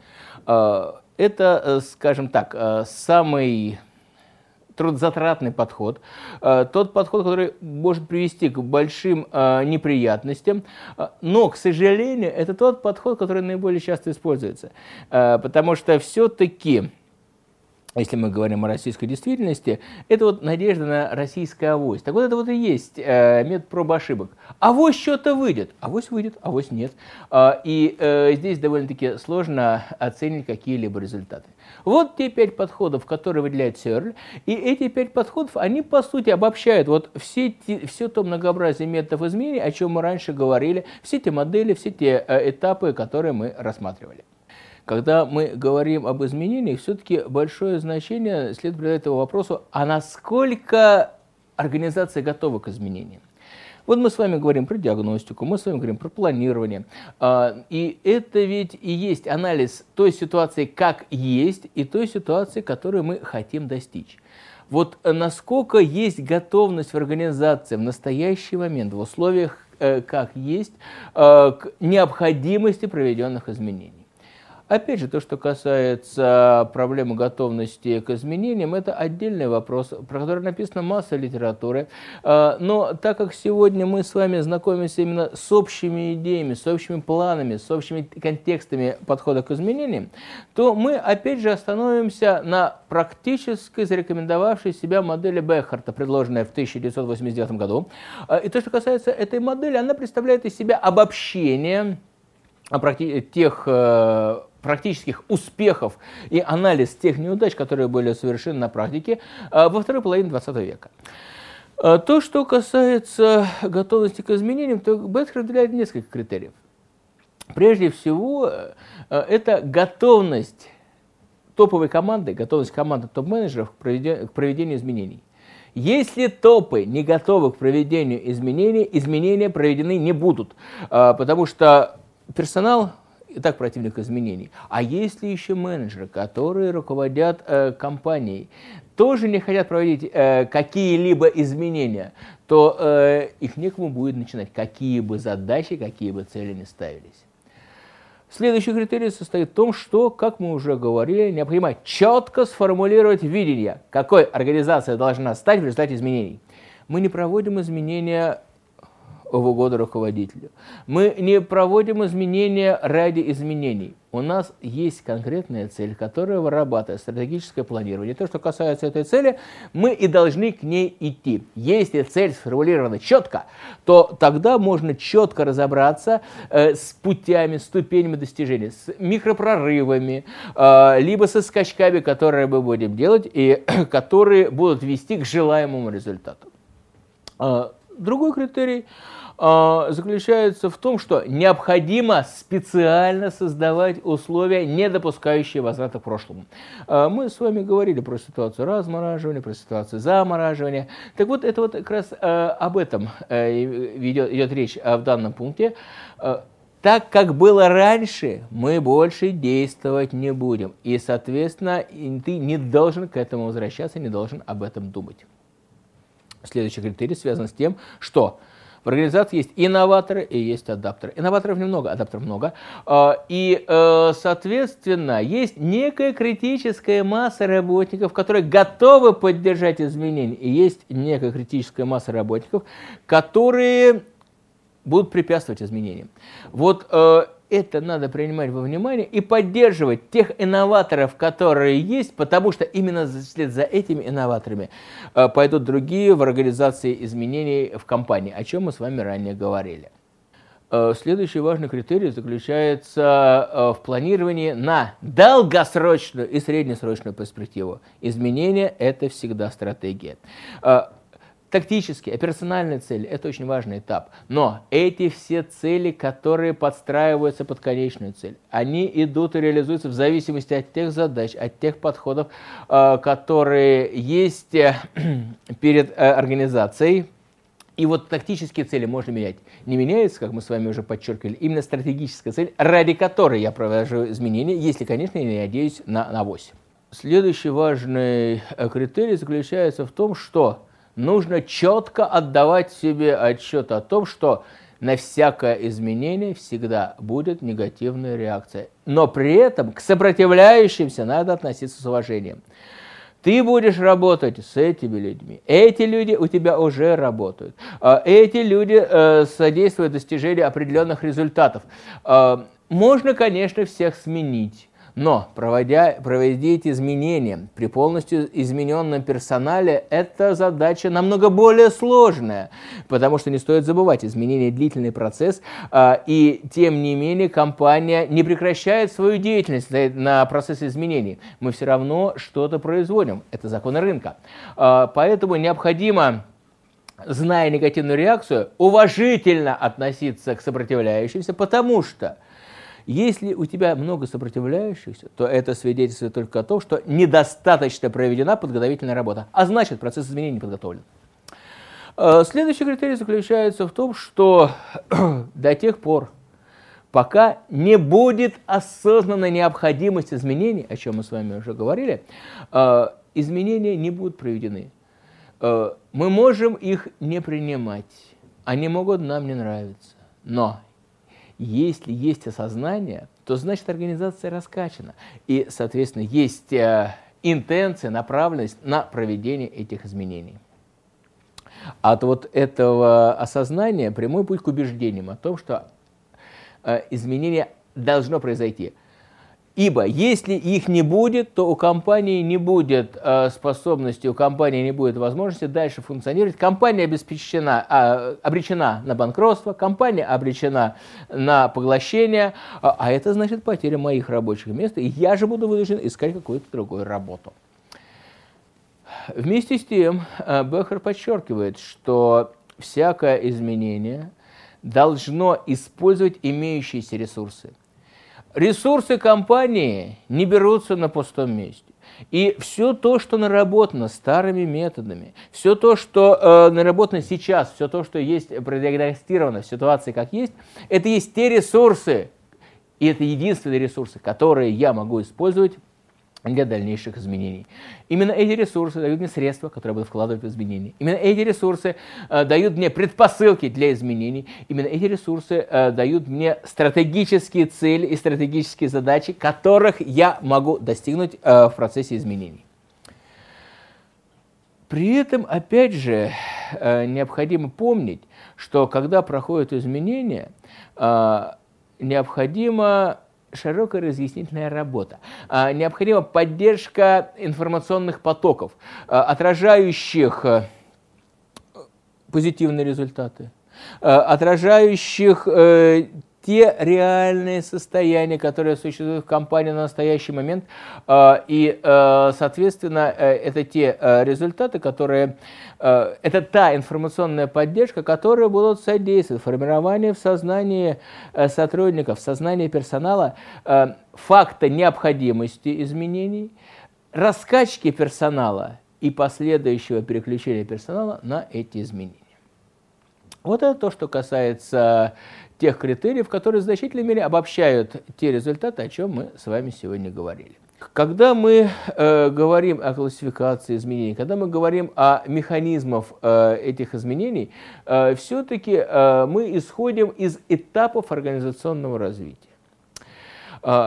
Это, скажем так, самый трудозатратный подход, тот подход, который может привести к большим неприятностям, но, к сожалению, это тот подход, который наиболее часто используется, потому что все-таки, если мы говорим о российской действительности, это вот надежда на российское авось. Так вот, это вот и есть э, метод проб ошибок. Авось что-то выйдет, авось выйдет, авось нет. А, и э, здесь довольно-таки сложно оценить какие-либо результаты. Вот те пять подходов, которые выделяет Сёрль. И эти пять подходов, они по сути обобщают вот все, те, все то многообразие методов изменений, о чем мы раньше говорили, все те модели, все те э, этапы, которые мы рассматривали. Когда мы говорим об изменениях, все-таки большое значение следует придать этому вопросу, а насколько организация готова к изменениям. Вот мы с вами говорим про диагностику, мы с вами говорим про планирование. И это ведь и есть анализ той ситуации, как есть, и той ситуации, которую мы хотим достичь. Вот насколько есть готовность в организации в настоящий момент, в условиях, как есть, к необходимости проведенных изменений. Опять же, то, что касается проблемы готовности к изменениям, это отдельный вопрос, про который написана масса литературы. Но так как сегодня мы с вами знакомимся именно с общими идеями, с общими планами, с общими контекстами подхода к изменениям, то мы опять же остановимся на практически зарекомендовавшей себя модели Бехарта, предложенной в тысяча девятьсот восемьдесят девятом году. И то, что касается этой модели, она представляет из себя обобщение тех практических успехов и анализ тех неудач, которые были совершены на практике во второй половине двадцатого века. То, что касается готовности к изменениям, то Бехарт выделяет несколько критериев. Прежде всего, это готовность топовой команды, готовность команды топ-менеджеров к проведению изменений. Если топы не готовы к проведению изменений, изменения проведены не будут, потому что персонал и так противник изменений. А если еще менеджеры, которые руководят э, компанией, тоже не хотят проводить э, какие-либо изменения, то э, их некому будет начинать, какие бы задачи, какие бы цели ни ставились. Следующий критерий состоит в том, что, как мы уже говорили, необходимо четко сформулировать видение, какой организация должна стать в результате изменений. Мы не проводим изменения в угоду руководителю. Мы не проводим изменения ради изменений. У нас есть конкретная цель, которая вырабатывает стратегическое планирование. То, что касается этой цели, мы и должны к ней идти. Если цель сформулирована четко, то тогда можно четко разобраться э, с путями, ступенями достижения, с микропрорывами, э, либо со скачками, которые мы будем делать, и которые будут вести к желаемому результату. Э, другой критерий заключается в том, что необходимо специально создавать условия, не допускающие возврата к прошлому. Мы с вами говорили про ситуацию размораживания, про ситуацию замораживания. Так вот, это вот как раз об этом идет, идет речь в данном пункте. Так, как было раньше, мы больше действовать не будем. И, соответственно, ты не должен к этому возвращаться, не должен об этом думать. Следующий критерий связан с тем, что в организации есть инноваторы и есть адаптеры. Инноваторов немного, адаптеров много. И, соответственно, есть некая критическая масса работников, которые готовы поддержать изменения. И есть некая критическая масса работников, которые будут препятствовать изменениям. Вот это надо принимать во внимание и поддерживать тех инноваторов, которые есть, потому что именно вслед за этими инноваторами э, пойдут другие в организации изменений в компании, о чем мы с вами ранее говорили. Э, следующий важный критерий заключается э, в планировании на долгосрочную и среднесрочную перспективу. Изменения – это всегда стратегия. Э, Тактические, операциональные цели – это очень важный этап. Но эти все цели, которые подстраиваются под конечную цель, они идут и реализуются в зависимости от тех задач, от тех подходов, которые есть перед организацией. И вот тактические цели можно менять. Не меняется, как мы с вами уже подчеркивали, именно стратегическая цель, ради которой я провожу изменения, если, конечно, я не надеюсь на авось. Следующий важный критерий заключается в том, что нужно четко отдавать себе отчет о том, что на всякое изменение всегда будет негативная реакция. Но при этом к сопротивляющимся надо относиться с уважением. Ты будешь работать с этими людьми. Эти люди у тебя уже работают. Эти люди содействуют достижению определенных результатов. Можно, конечно, всех сменить. Но, проводя, проводя эти изменения при полностью измененном персонале, эта задача намного более сложная, потому что не стоит забывать, изменение – длительный процесс, и тем не менее компания не прекращает свою деятельность на процесс изменений. Мы все равно что-то производим, это законы рынка. Поэтому необходимо, зная негативную реакцию, уважительно относиться к сопротивляющимся, потому что если у тебя много сопротивляющихся, то это свидетельствует только о том, что недостаточно проведена подготовительная работа, а значит, процесс изменений не подготовлен. Следующий критерий заключается в том, что до тех пор, пока не будет осознанной необходимость изменений, о чем мы с вами уже говорили, изменения не будут проведены. Мы можем их не принимать, они могут нам не нравиться, но если есть осознание, то значит организация раскачана. И, соответственно, есть э, интенция, направленность на проведение этих изменений. От вот этого осознания прямой путь к убеждениям о том, что э, изменение должно произойти. Ибо если их не будет, то у компании не будет э, способности, у компании не будет возможности дальше функционировать. Компания обеспечена, э, обречена на банкротство, компания обречена на поглощение, а, а это значит потеря моих рабочих мест, и я же буду вынужден искать какую-то другую работу. Вместе с тем, э, Бехер подчеркивает, что всякое изменение должно использовать имеющиеся ресурсы. Ресурсы компании не берутся на пустом месте. И все то, что наработано старыми методами, все то, что э, наработано сейчас, все то, что есть продиагностировано в ситуации как есть, это есть те ресурсы, и это единственные ресурсы, которые я могу использовать для дальнейших изменений. Именно эти ресурсы дают мне средства, которые я буду вкладывать в изменения. Именно эти ресурсы э, дают мне предпосылки для изменений. Именно эти ресурсы э, дают мне стратегические цели и стратегические задачи, которых я могу достигнуть э, в процессе изменений. При этом, опять же, э, необходимо помнить, что когда проходят изменения, э, необходимо широкая разъяснительная работа. Необходима поддержка информационных потоков, отражающих позитивные результаты, отражающих те реальные состояния, которые существуют в компании на настоящий момент, и, соответственно, это те результаты, которые, это та информационная поддержка, которая будут содействовать формированию в сознании сотрудников, в сознании персонала факта необходимости изменений, раскачки персонала и последующего переключения персонала на эти изменения. Вот это то, что касается тех критериев, которые в значительной мере обобщают те результаты, о чем мы с вами сегодня говорили. Когда мы э, говорим о классификации изменений, когда мы говорим о механизмах э, этих изменений, э, все-таки э, мы исходим из этапов организационного развития. Э,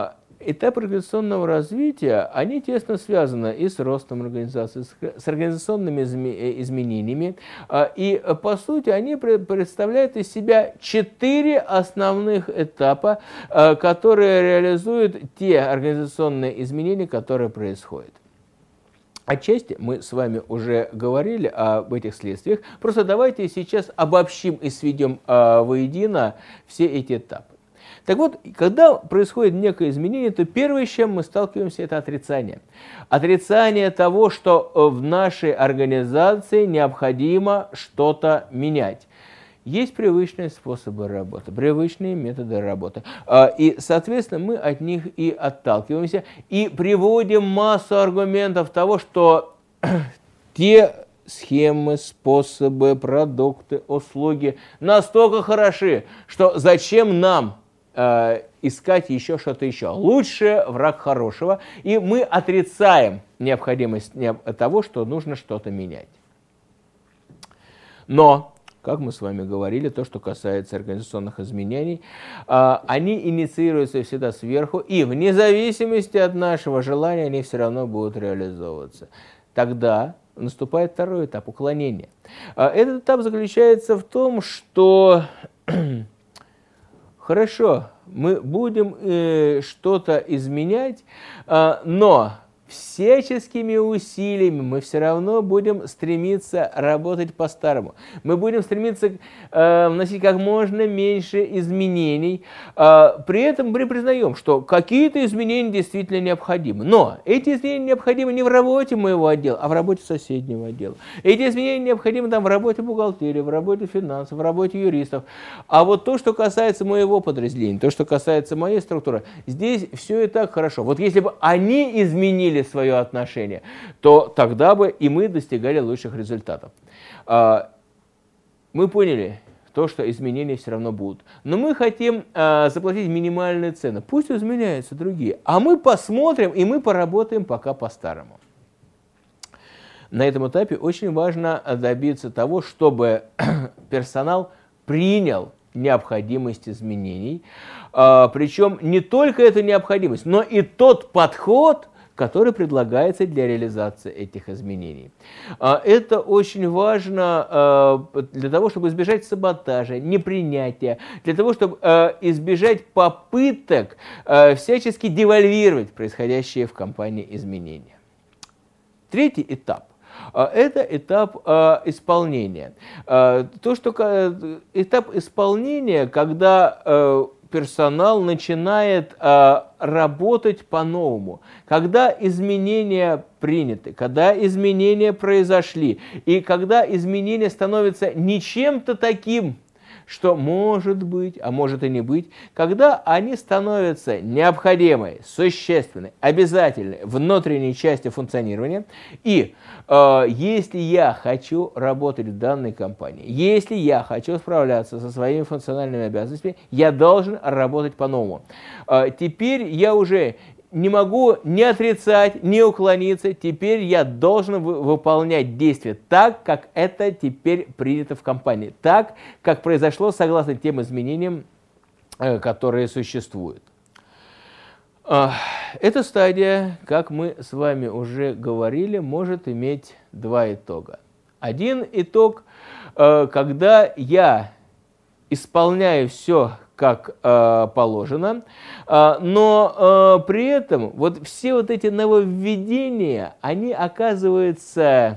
этапы организационного развития, они тесно связаны и с ростом организации, с организационными изменениями. И, по сути, они представляют из себя четыре основных этапа, которые реализуют те организационные изменения, которые происходят. Отчасти мы с вами уже говорили об этих следствиях, просто давайте сейчас обобщим и сведем воедино все эти этапы. Так вот, когда происходит некое изменение, то первое, с чем мы сталкиваемся, это отрицание. Отрицание того, что в нашей организации необходимо что-то менять. Есть привычные способы работы, привычные методы работы. И, соответственно, мы от них и отталкиваемся, и приводим массу аргументов того, что те схемы, способы, продукты, услуги настолько хороши, что зачем нам искать еще что-то еще. Лучше враг хорошего. И мы отрицаем необходимость того, что нужно что-то менять. Но, как мы с вами говорили, то, что касается организационных изменений, они инициируются всегда сверху, и вне зависимости от нашего желания они все равно будут реализовываться. Тогда наступает второй этап – уклонения. Этот этап заключается в том, что хорошо, мы будем э, что-то изменять, э, но всяческими усилиями мы все равно будем стремиться работать по-старому. Мы будем стремиться э, вносить как можно меньше изменений. Э, при этом мы признаем, что какие-то изменения действительно необходимы. Но эти изменения необходимы не в работе моего отдела, а в работе соседнего отдела. Эти изменения необходимы там, в работе бухгалтерии, в работе финансов, в работе юристов. А вот то, что касается моего подразделения, то, что касается моей структуры, здесь все и так хорошо. Вот если бы они изменили свое отношение, то тогда бы и мы достигали лучших результатов. Мы поняли то, что изменения все равно будут. Но мы хотим заплатить минимальную цену. Пусть изменяются другие. А мы посмотрим и мы поработаем пока по-старому. На этом этапе очень важно добиться того, чтобы персонал принял необходимость изменений. Причем не только эту необходимость, но и тот подход, который предлагается для реализации этих изменений. Это очень важно для того, чтобы избежать саботажа, непринятия, для того, чтобы избежать попыток всячески девальвировать происходящие в компании изменения. Третий этап. Это этап э, исполнения. Э, то, что, э, этап исполнения, когда э, персонал начинает э, работать по-новому, когда изменения приняты, когда изменения произошли, и когда изменения становятся не чем-то таким, что может быть, а может и не быть, когда они становятся необходимой, существенной, обязательной внутренней частью функционирования. И э, если я хочу работать в данной компании, если я хочу справляться со своими функциональными обязанностями, я должен работать по-новому. Э, теперь я уже не могу ни отрицать, ни уклониться. Теперь я должен выполнять действия так, как это теперь принято в компании. Так, как произошло согласно тем изменениям, которые существуют. Эта стадия, как мы с вами уже говорили, может иметь два итога. Один итог, когда я исполняю все, как э, положено, э, но э, при этом вот все вот эти нововведения, они оказываются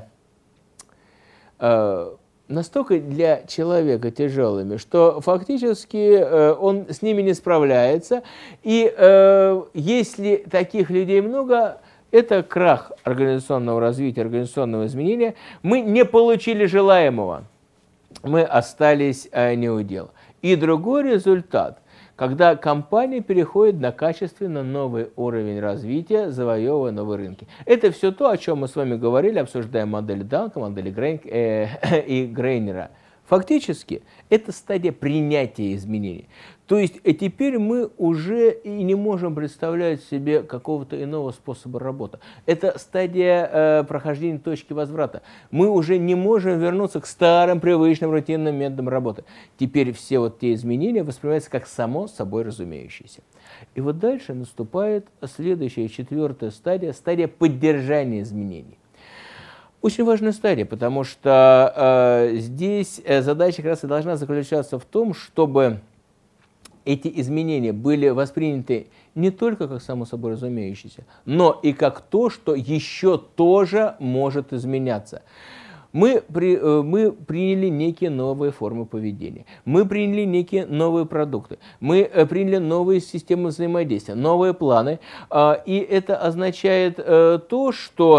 э, настолько для человека тяжелыми, что фактически э, он с ними не справляется, и э, если таких людей много, это крах организационного развития, организационного изменения, мы не получили желаемого, мы остались э, неудел. И другой результат, когда компания переходит на качественно новый уровень развития, завоевывая новые рынки. Это все то, о чем мы с вами говорили, обсуждая модели Данка, модели Грейн, э, и Грейнера. Фактически, это стадия принятия изменений. То есть теперь мы уже и не можем представлять себе какого-то иного способа работы. Это стадия э, прохождения точки возврата. Мы уже не можем вернуться к старым, привычным, рутинным методам работы. Теперь все вот те изменения воспринимаются как само собой разумеющиеся. И вот дальше наступает следующая, четвертая стадия, стадия поддержания изменений. Очень важная стадия, потому что э, здесь задача как раз и должна заключаться в том, чтобы эти изменения были восприняты не только как само собой разумеющиеся, но и как то, что еще тоже может изменяться. Мы, при, мы приняли некие новые формы поведения, мы приняли некие новые продукты, мы приняли новые системы взаимодействия, новые планы, и это означает то, что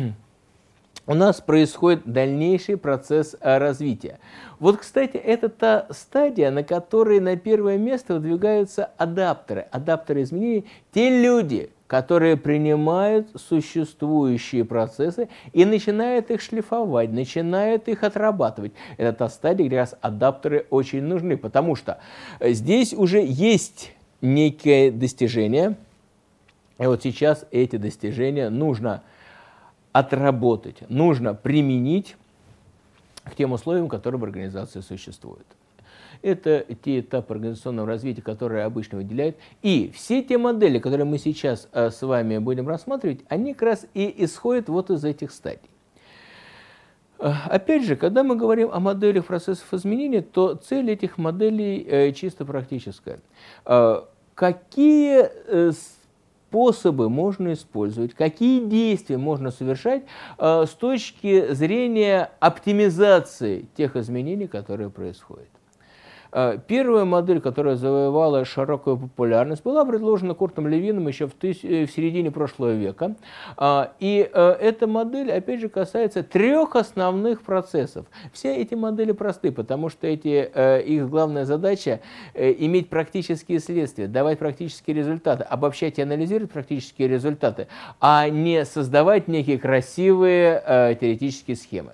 у нас происходит дальнейший процесс развития. Вот, кстати, это та стадия, на которой на первое место выдвигаются адаптеры. Адаптеры изменений – те люди, которые принимают существующие процессы и начинают их шлифовать, начинают их отрабатывать. Это та стадия, где раз адаптеры очень нужны, потому что здесь уже есть некие достижения, и вот сейчас эти достижения нужно отработать, нужно применить к тем условиям, которые в организации существуют. Это те этапы организационного развития, которые обычно выделяют. И все те модели, которые мы сейчас а, с вами будем рассматривать, они как раз и исходят вот из этих стадий. Опять же, когда мы говорим о моделях процессов изменения, то цель этих моделей э, чисто практическая. Э, какие э, способы можно использовать, какие действия можно совершать э, с точки зрения оптимизации тех изменений, которые происходят. Первая модель, которая завоевала широкую популярность, была предложена Куртом Левином еще в, тысяч... в середине прошлого века. И эта модель, опять же, касается трех основных процессов. Все эти модели просты, потому что эти, их главная задача – иметь практические следствия, давать практические результаты, обобщать и анализировать практические результаты, а не создавать некие красивые теоретические схемы.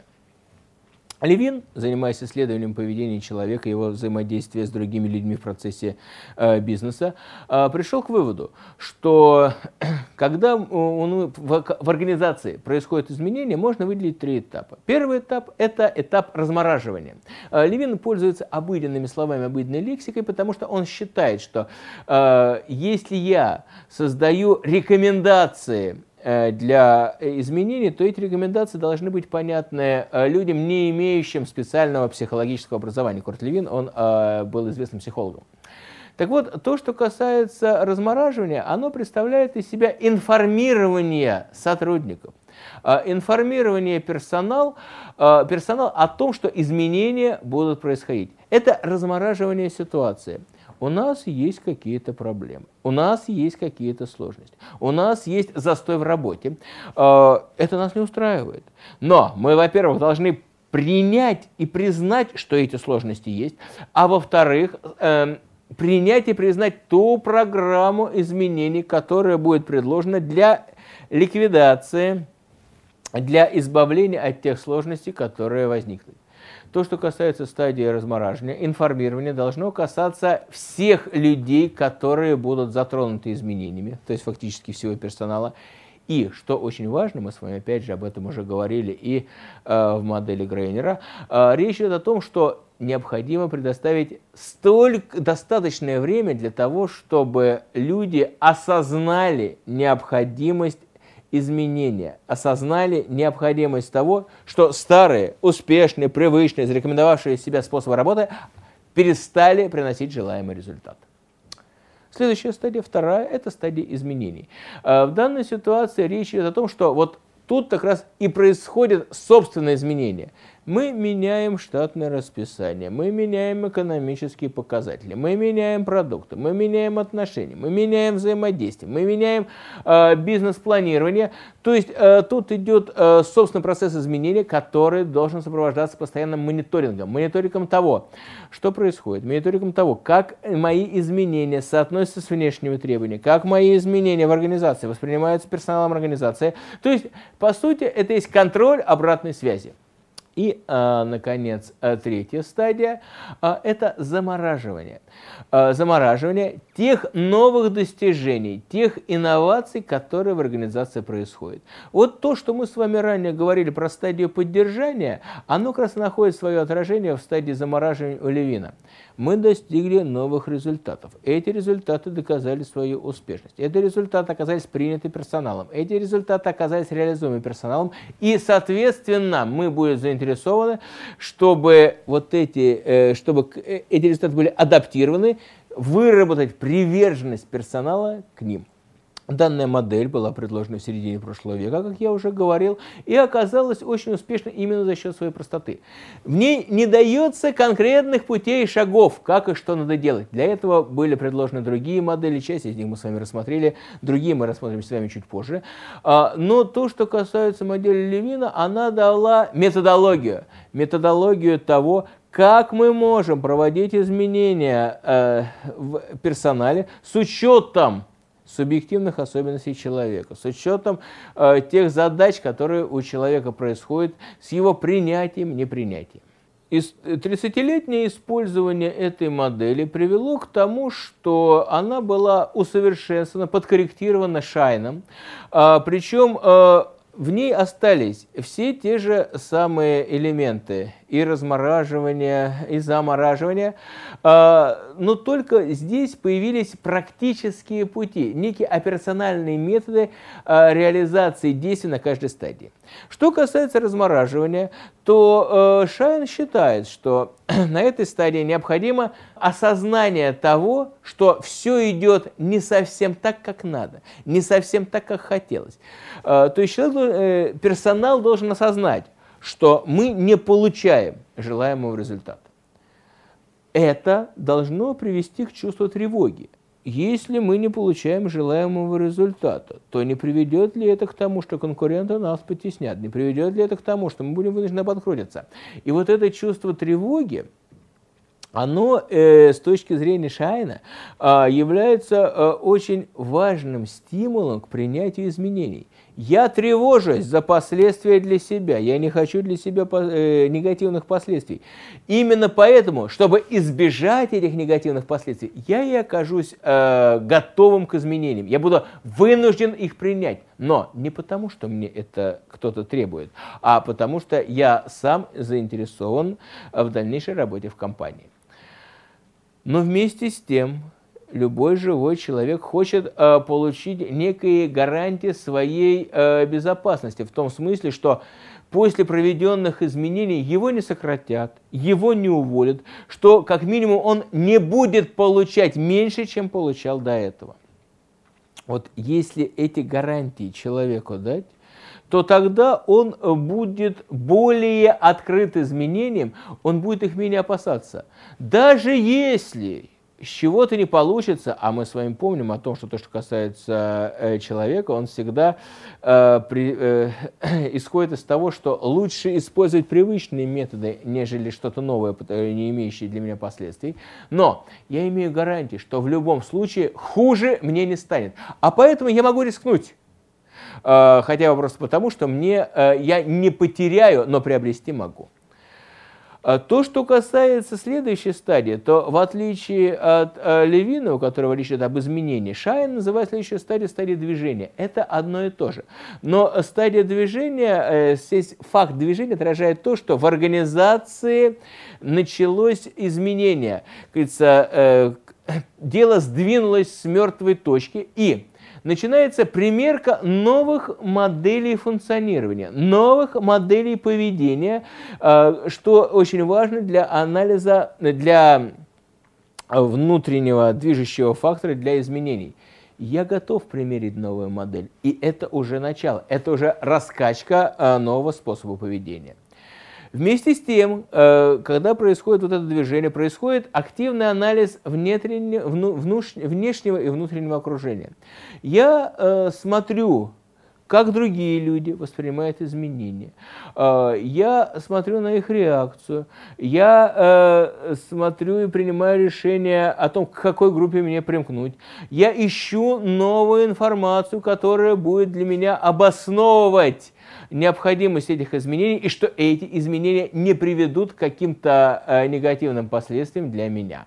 Левин, занимаясь исследованием поведения человека, его взаимодействия с другими людьми в процессе э, бизнеса, э, пришел к выводу, что когда он, в, в организации происходят изменения, можно выделить три этапа. Первый этап – это этап размораживания. Э, Левин пользуется обыденными словами, обыденной лексикой, потому что он считает, что э, если я создаю рекомендации для изменений, то эти рекомендации должны быть понятны людям, не имеющим специального психологического образования. Курт Левин, он э, был известным психологом. Так вот, то, что касается размораживания, оно представляет из себя информирование сотрудников, э, информирование персонал, э, персонал о том, что изменения будут происходить. Это размораживание ситуации. У нас есть какие-то проблемы, у нас есть какие-то сложности, у нас есть застой в работе. Это нас не устраивает. Но мы, во-первых, должны принять и признать, что эти сложности есть, а во-вторых, принять и признать ту программу изменений, которая будет предложена для ликвидации, для избавления от тех сложностей, которые возникнут. То, что касается стадии размораживания, информирование должно касаться всех людей, которые будут затронуты изменениями, то есть фактически всего персонала. И, что очень важно, мы с вами опять же об этом уже говорили и э, в модели Грейнера, э, речь идет о том, что необходимо предоставить столько, достаточное время для того, чтобы люди осознали необходимость изменения, осознали необходимость того, что старые, успешные, привычные, зарекомендовавшие себя способы работы перестали приносить желаемый результат. Следующая стадия, вторая, это стадия изменений. В данной ситуации речь идет о том, что вот тут как раз и происходит собственное изменение. Мы меняем штатное расписание, мы меняем экономические показатели, мы меняем продукты, мы меняем отношения, мы меняем взаимодействие, мы меняем э, бизнес-планирование. То есть э, тут идет э, собственный процесс изменения, который должен сопровождаться постоянным мониторингом. Мониторингом того, что происходит, мониторингом того, как мои изменения соотносятся с внешними требованиями, как мои изменения в организации воспринимаются персоналом организации. То есть, по сути, это есть контроль обратной связи. И, э, наконец, э, третья стадия э, – это замораживание. Э, замораживание тех новых достижений, тех инноваций, которые в организации происходят. Вот то, что мы с вами ранее говорили про стадию поддержания, оно как раз находит свое отражение в стадии замораживания у Левина. Мы достигли новых результатов. Эти результаты доказали свою успешность. Эти результаты оказались приняты персоналом. Эти результаты оказались реализуемы персоналом. И, соответственно, мы будем заинтересованы, чтобы, вот эти, чтобы эти результаты были адаптированы, выработать приверженность персонала к ним. Данная модель была предложена в середине прошлого века, как я уже говорил, и оказалась очень успешной именно за счет своей простоты. В ней не дается конкретных путей и шагов, как и что надо делать. Для этого были предложены другие модели, часть из них мы с вами рассмотрели, другие мы рассмотрим с вами чуть позже. Но то, что касается модели Левина, она дала методологию, методологию того, как мы можем проводить изменения в персонале с учетом субъективных особенностей человека, с учетом э, тех задач, которые у человека происходят, с его принятием, непринятием. тридцатилетнее использование этой модели привело к тому, что она была усовершенствована, подкорректирована Шайном, э, причем э, в ней остались все те же самые элементы и размораживания, и замораживания, но только здесь появились практические пути, некие операциональные методы реализации действий на каждой стадии. Что касается размораживания, то Шайн считает, что на этой стадии необходимо осознание того, что все идет не совсем так, как надо, не совсем так, как хотелось. То есть человек, персонал должен осознать, что мы не получаем желаемого результата. Это должно привести к чувству тревоги. Если мы не получаем желаемого результата, то не приведет ли это к тому, что конкуренты нас потеснят? Не приведет ли это к тому, что мы будем вынуждены обанкротиться? И вот это чувство тревоги, оно э, с точки зрения Шайна э, является э, очень важным стимулом к принятию изменений. Я тревожусь за последствия для себя, я не хочу для себя э, негативных последствий. Именно поэтому, чтобы избежать этих негативных последствий, я и окажусь э, готовым к изменениям. Я буду вынужден их принять, но не потому, что мне это кто-то требует, а потому что я сам заинтересован в дальнейшей работе в компании. Но вместе с тем, любой живой человек хочет э, получить некие гарантии своей э, безопасности, в том смысле, что после проведенных изменений его не сократят, его не уволят, что как минимум он не будет получать меньше, чем получал до этого. Вот если эти гарантии человеку дать, то тогда он будет более открыт изменениям, он будет их менее опасаться. Даже если с чего-то не получится, а мы с вами помним о том, что то, что касается э, человека, он всегда э, при, э, исходит из того, что лучше использовать привычные методы, нежели что-то новое, не имеющее для меня последствий. Но я имею гарантию, что в любом случае хуже мне не станет. А поэтому я могу рискнуть. Э, хотя бы просто потому, что мне, э, я не потеряю, но приобрести могу. То, что касается следующей стадии, то в отличие от э, Левина, у которого речь идет об изменении, Шайн называет следующую стадию стадией движения. Это одно и то же. Но стадия движения, э, здесь факт движения отражает то, что в организации началось изменение. Говорится, э, дело сдвинулось с мертвой точки, и начинается примерка новых моделей функционирования, новых моделей поведения, что очень важно для анализа, для внутреннего движущего фактора, для изменений. Я готов примерить новую модель, и это уже начало, это уже раскачка нового способа поведения. Вместе с тем, когда происходит вот это движение, происходит активный анализ внутреннего и внешнего окружения. Я смотрю, как другие люди воспринимают изменения. Я смотрю на их реакцию, я смотрю и принимаю решение о том, к какой группе мне примкнуть. Я ищу новую информацию, которая будет для меня обосновывать необходимость этих изменений и что эти изменения не приведут к каким-то негативным последствиям для меня.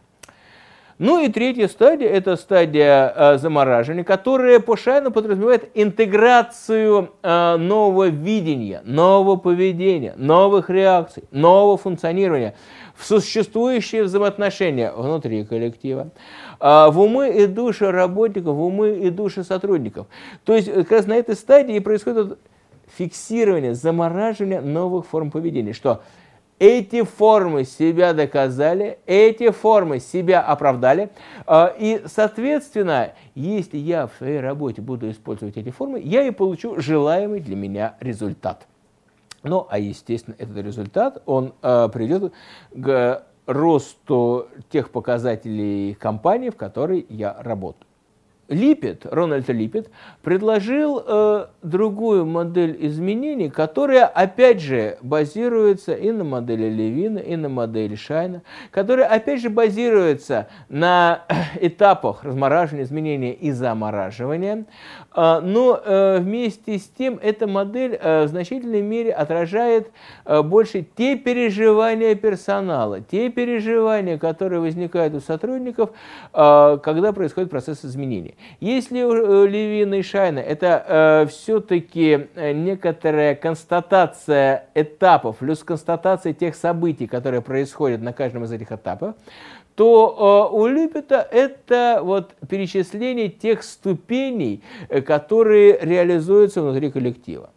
Ну и третья стадия – это стадия э, замораживания, которая по Шайну подразумевает интеграцию э, нового видения, нового поведения, новых реакций, нового функционирования в существующие взаимоотношения внутри коллектива, э, в умы и души работников, в умы и души сотрудников. То есть как раз на этой стадии происходит фиксирование, замораживание новых форм поведения, что эти формы себя доказали, эти формы себя оправдали, и, соответственно, если я в своей работе буду использовать эти формы, я и получу желаемый для меня результат. Ну, а, естественно, этот результат, он придет к росту тех показателей компании, в которой я работаю. Липпет, Рональд Липпет, предложил э, другую модель изменений, которая, опять же, базируется и на модели Левина, и на модели Шайна, которая, опять же, базируется на этапах размораживания, изменения и замораживания. Э, но э, вместе с тем эта модель э, в значительной мере отражает э, больше те переживания персонала, те переживания, которые возникают у сотрудников, э, когда происходит процесс изменения. Если у Левина и Шайна это э, все-таки некоторая констатация этапов, плюс констатация тех событий, которые происходят на каждом из этих этапов, то э, у Липпета это вот перечисление тех ступеней, которые реализуются внутри коллектива.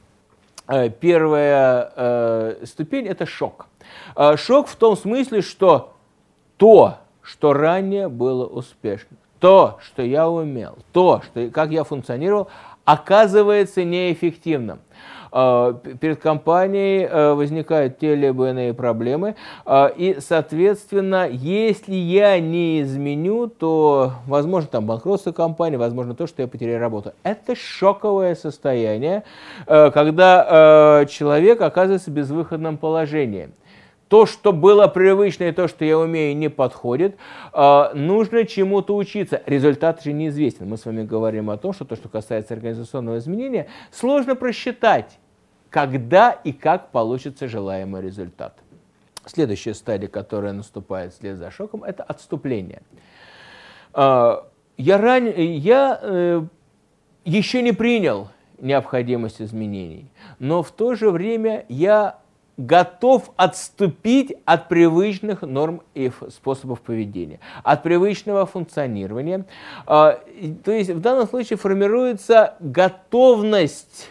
Э, первая э, ступень – это шок. Э, шок в том смысле, что то, что ранее было успешно, то, что я умел, то, что, как я функционировал, оказывается неэффективным. Перед компанией возникают те или иные проблемы, и, соответственно, если я не изменю, то, возможно, там банкротство компании, возможно, то, что я потеряю работу. Это шоковое состояние, когда человек оказывается в безвыходном положении. То, что было привычно, и то, что я умею, не подходит. Нужно чему-то учиться. Результат же неизвестен. Мы с вами говорим о том, что то, что касается организационного изменения, сложно просчитать, когда и как получится желаемый результат. Следующая стадия, которая наступает вслед за шоком, это отступление. Я, ран... я еще не принял необходимость изменений, но в то же время я готов отступить от привычных норм и способов поведения, от привычного функционирования. То есть в данном случае формируется готовность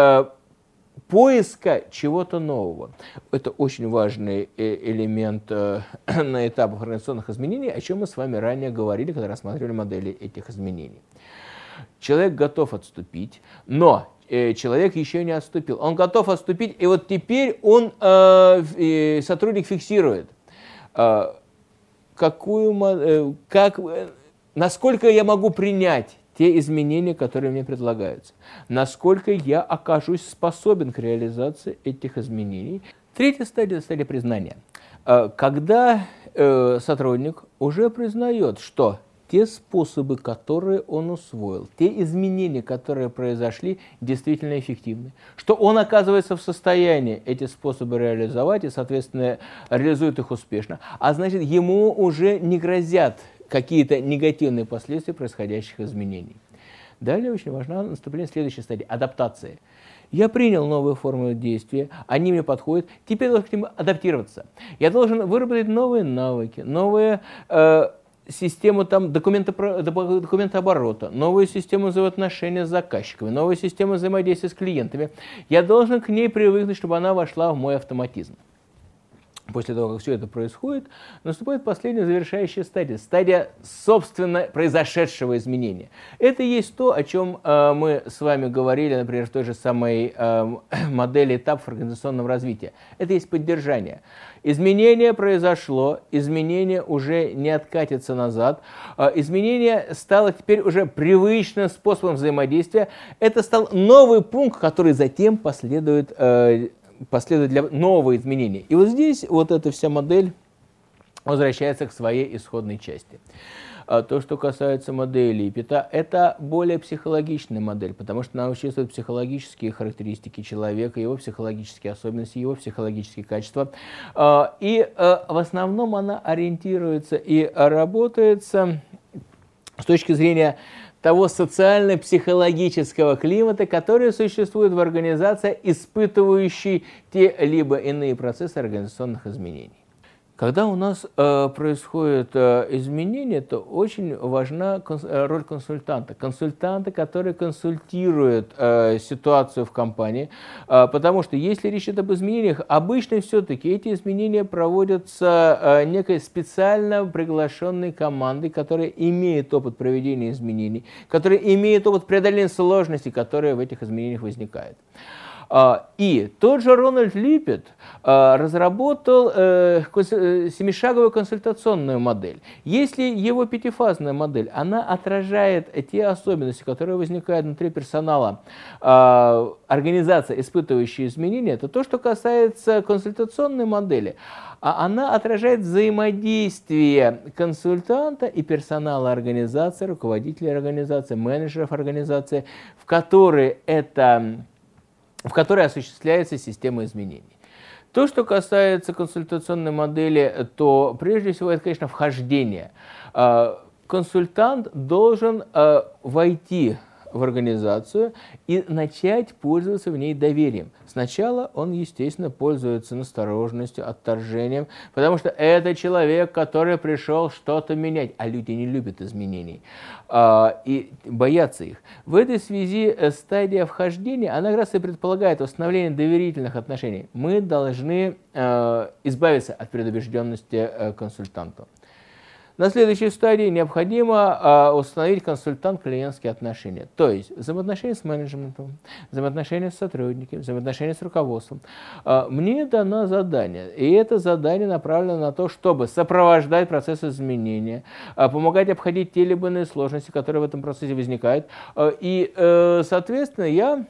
поиска чего-то нового. Это очень важный элемент на этапах организационных изменений, о чем мы с вами ранее говорили, когда рассматривали модели этих изменений. Человек готов отступить, но человек еще не отступил. Он готов отступить, и вот теперь он, э, сотрудник фиксирует, э, какую, э, как, э, насколько я могу принять те изменения, которые мне предлагаются, насколько я окажусь способен к реализации этих изменений. Третья стадия – это стадия признания. Э, когда э, сотрудник уже признает, что те способы, которые он усвоил, те изменения, которые произошли, действительно эффективны. Что он оказывается в состоянии эти способы реализовать и, соответственно, реализует их успешно. А значит, ему уже не грозят какие-то негативные последствия происходящих изменений. Далее очень важно наступление следующей стадии – адаптации. Я принял новые формы действия, они мне подходят, теперь я должен к ним адаптироваться. Я должен выработать новые навыки, новые э, систему там, документа, документооборота, новую систему взаимоотношений с заказчиками, новую систему взаимодействия с клиентами. Я должен к ней привыкнуть, чтобы она вошла в мой автоматизм. После того, как все это происходит, наступает последняя завершающая стадия. Стадия, собственно, произошедшего изменения. Это и есть то, о чем э, мы с вами говорили, например, в той же самой э, модели этапов организационного развития. Это есть поддержание. Изменение произошло, изменение уже не откатится назад. Э, изменение стало теперь уже привычным способом взаимодействия. Это стал новый пункт, который затем последует э, последует для нового изменения. И вот здесь вот эта вся модель возвращается к своей исходной части. А то, что касается модели Иппета, это более психологичная модель, потому что она учитывает психологические характеристики человека, его психологические особенности, его психологические качества. И в основном она ориентируется и работается с точки зрения того социально-психологического климата, который существует в организации, испытывающей те либо иные процессы организационных изменений. Когда у нас э, происходит э, изменение, то очень важна конс роль консультанта. Консультанта, который консультирует э, ситуацию в компании, э, потому что если речь идет об изменениях, обычно все-таки эти изменения проводятся э, некой специально приглашенной командой, которая имеет опыт проведения изменений, которая имеет опыт преодоления сложностей, которые в этих изменениях возникают. И тот же Рональд Липпет разработал семишаговую консультационную модель. Если его пятифазная модель, она отражает те особенности, которые возникают внутри персонала организации, испытывающей изменения, то то, что касается консультационной модели, она отражает взаимодействие консультанта и персонала организации, руководителей организации, менеджеров организации, в которой это... в которой осуществляется система изменений. То, что касается консультационной модели, то прежде всего это, конечно, вхождение. Консультант должен войти в организацию и начать пользоваться в ней доверием. Сначала он, естественно, пользуется настороженностью, отторжением, потому что это человек, который пришел что-то менять, а люди не любят изменений а, и боятся их. В этой связи стадия вхождения, она как раз и предполагает установление доверительных отношений. Мы должны а, избавиться от предубежденности а, консультанту. На следующей стадии необходимо а, установить консультант-клиентские отношения, то есть взаимоотношения с менеджментом, взаимоотношения с сотрудниками, взаимоотношения с руководством. А, мне дано задание, и это задание направлено на то, чтобы сопровождать процесс изменения, а, помогать обходить те либо иные сложности, которые в этом процессе возникают. А, и, а, соответственно, я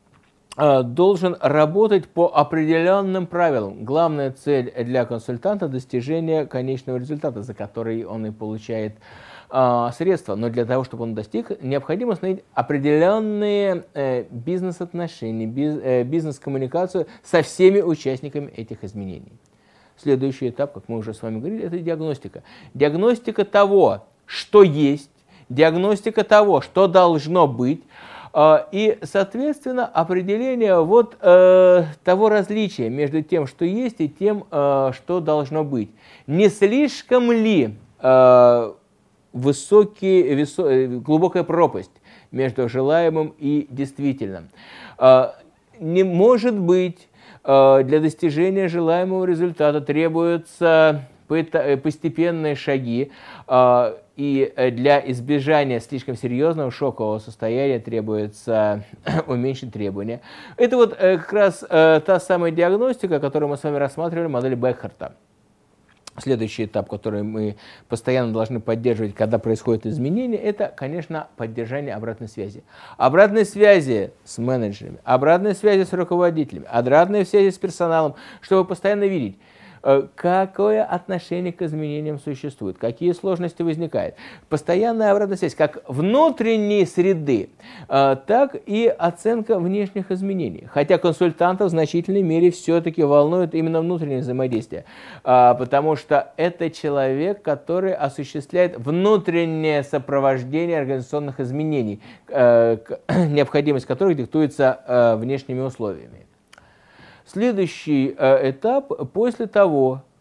должен работать по определенным правилам. Главная цель для консультанта – достижение конечного результата, за который он и получает э, средства. Но для того, чтобы он достиг, необходимо установить определенные э, бизнес-отношения, биз, э, бизнес-коммуникацию со всеми участниками этих изменений. Следующий этап, как мы уже с вами говорили, это диагностика. Диагностика того, что есть, диагностика того, что должно быть, и, соответственно, определение вот, э, того различия между тем, что есть, и тем, э, что должно быть. Не слишком ли э, высокий, висо, глубокая пропасть между желаемым и действительным? Э, не может быть, э, для достижения желаемого результата требуются постепенные шаги, э, и для избежания слишком серьезного шокового состояния требуется уменьшить требования. Это вот как раз та самая диагностика, которую мы с вами рассматривали в модели Бекхарта. Следующий этап, который мы постоянно должны поддерживать, когда происходит изменение, это, конечно, поддержание обратной связи. Обратной связи с менеджерами, обратной связи с руководителями, обратной связи с персоналом, чтобы постоянно видеть, какое отношение к изменениям существует, какие сложности возникают. Постоянная обратная связь как внутренней среды, так и оценка внешних изменений. Хотя консультантов в значительной мере все-таки волнует именно внутреннее взаимодействие, потому что это человек, который осуществляет внутреннее сопровождение организационных изменений, необходимость которых диктуется внешними условиями. Следующий этап, после того,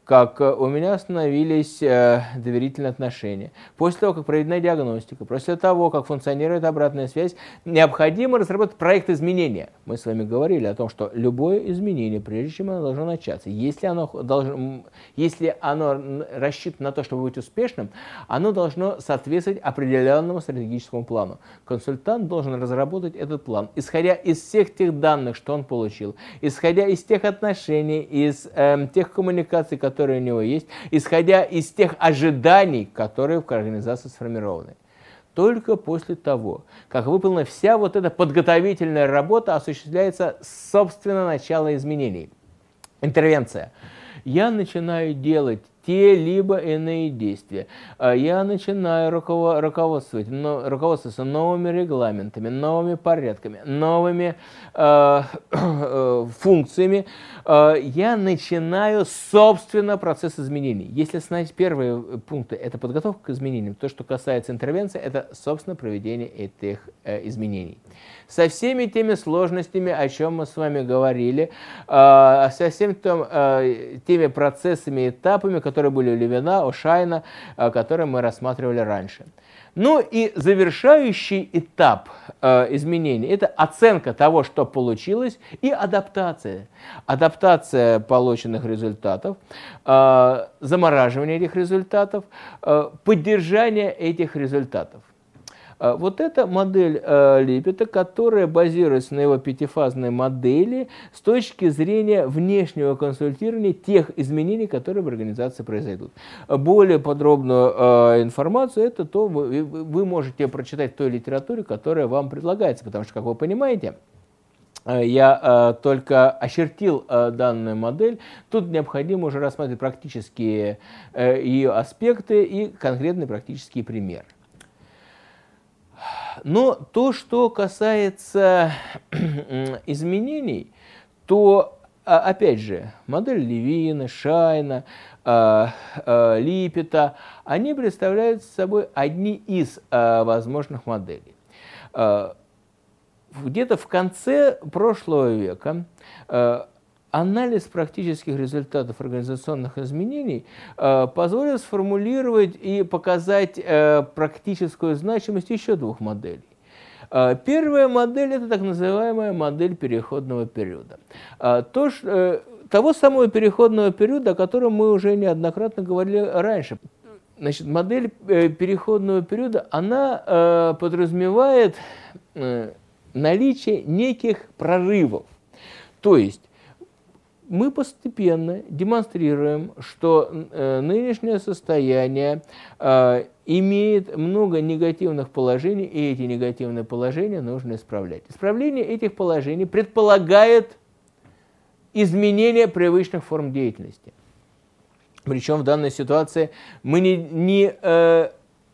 как у меня остановились э, доверительные отношения, после того, как проведена диагностика, после того, как функционирует обратная связь, необходимо разработать проект изменения. Мы с вами говорили о том, что любое изменение, прежде чем оно должно начаться, если оно, должно, если оно рассчитано на то, чтобы быть успешным, оно должно соответствовать определенному стратегическому плану. Консультант должен разработать этот план, исходя из всех тех данных, что он получил, исходя из тех отношений, из э, тех коммуникаций, которые которые у него есть, исходя из тех ожиданий, которые в организации сформированы. Только после того, как выполнена вся вот эта подготовительная работа, осуществляется собственно начало изменений. Интервенция. Я начинаю делать те либо иные действия. Я начинаю руководствовать, руководствоваться новыми регламентами, новыми порядками, новыми э, э, функциями. Я начинаю, собственно, процесс изменений. Если смотреть первые пункты, это подготовка к изменениям. То, что касается интервенции, это, собственно, проведение этих э, изменений. Со всеми теми сложностями, о чем мы с вами говорили, э, со всеми там, э, теми процессами и этапами, которые были у Левина, у Шайна, э, которые мы рассматривали раньше. Ну и завершающий этап э, изменений – это оценка того, что получилось, и адаптация. Адаптация полученных результатов, э, замораживание этих результатов, э, поддержание этих результатов. Вот эта модель э, Липпета, которая базируется на его пятифазной модели с точки зрения внешнего консультирования тех изменений, которые в организации произойдут. Более подробную э, информацию это то вы, вы можете прочитать в той литературе, которая вам предлагается, потому что, как вы понимаете, я э, только очертил э, данную модель. Тут необходимо уже рассматривать практические э, ее аспекты и конкретный практический пример. Но то, что касается изменений, то, опять же, модель Левина, Шайна, Липпета, они представляют собой одни из возможных моделей. Где-то в конце прошлого века анализ практических результатов организационных изменений э, позволил сформулировать и показать э, практическую значимость еще двух моделей. Э, первая модель – это так называемая модель переходного периода. Э, то, что, э, того самого переходного периода, о котором мы уже неоднократно говорили раньше. Значит, модель э, переходного периода, она э, подразумевает э, наличие неких прорывов. То есть, мы постепенно демонстрируем, что э, нынешнее состояние э, имеет много негативных положений, и эти негативные положения нужно исправлять. Исправление этих положений предполагает изменение привычных форм деятельности. Причем в данной ситуации мы не, не э,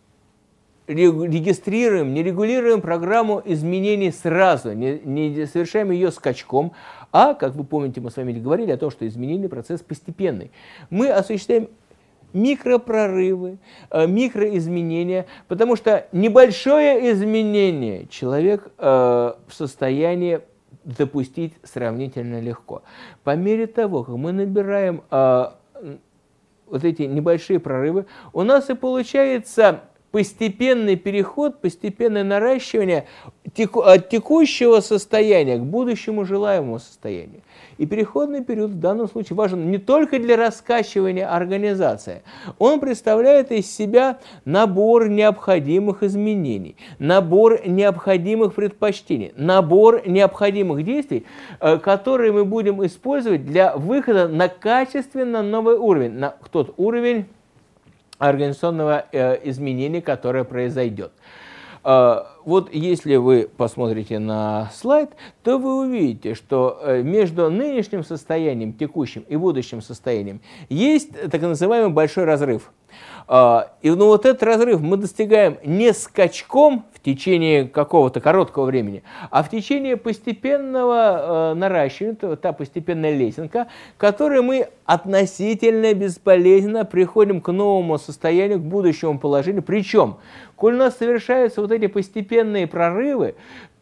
регистрируем, не регулируем программу изменений сразу, не, не совершаем ее скачком, а, как вы помните, мы с вами говорили о том, что изменительный процесс постепенный. Мы осуществляем микропрорывы, микроизменения, потому что небольшое изменение человек э, в состоянии допустить сравнительно легко. По мере того, как мы набираем э, вот эти небольшие прорывы, у нас и получается постепенный переход, постепенное наращивание теку, от текущего состояния к будущему желаемому состоянию. И переходный период в данном случае важен не только для раскачивания организации. Он представляет из себя набор необходимых изменений, набор необходимых предпочтений, набор необходимых действий, которые мы будем использовать для выхода на качественно новый уровень, на тот уровень организационного э, изменения, которое произойдет. Э, вот если вы посмотрите на слайд, то вы увидите, что э, между нынешним состоянием, текущим и будущим состоянием есть так называемый большой разрыв. Э, и ну, вот этот разрыв мы достигаем не скачком в течение какого-то короткого времени, а в течение постепенного э, наращивания, та постепенная лесенка, которой мы относительно безболезненно приходим к новому состоянию, к будущему положению. Причем, коль у нас совершаются вот эти постепенные прорывы,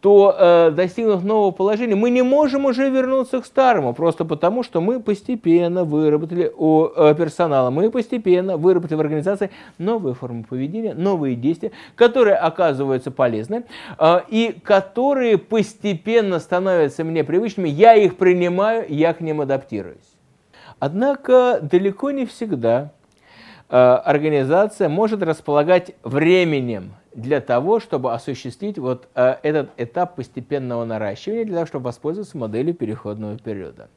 то, э, достигнув нового положения, мы не можем уже вернуться к старому, просто потому, что мы постепенно выработали у э, персонала, мы постепенно выработали в организации новые формы поведения, новые действия, которые оказываются полезны э, и которые постепенно становятся мне привычными, я их принимаю, я к ним адаптируюсь. Однако далеко не всегда э, организация может располагать временем для того, чтобы осуществить вот э, этот этап постепенного наращивания, для того, чтобы воспользоваться моделью переходного периода.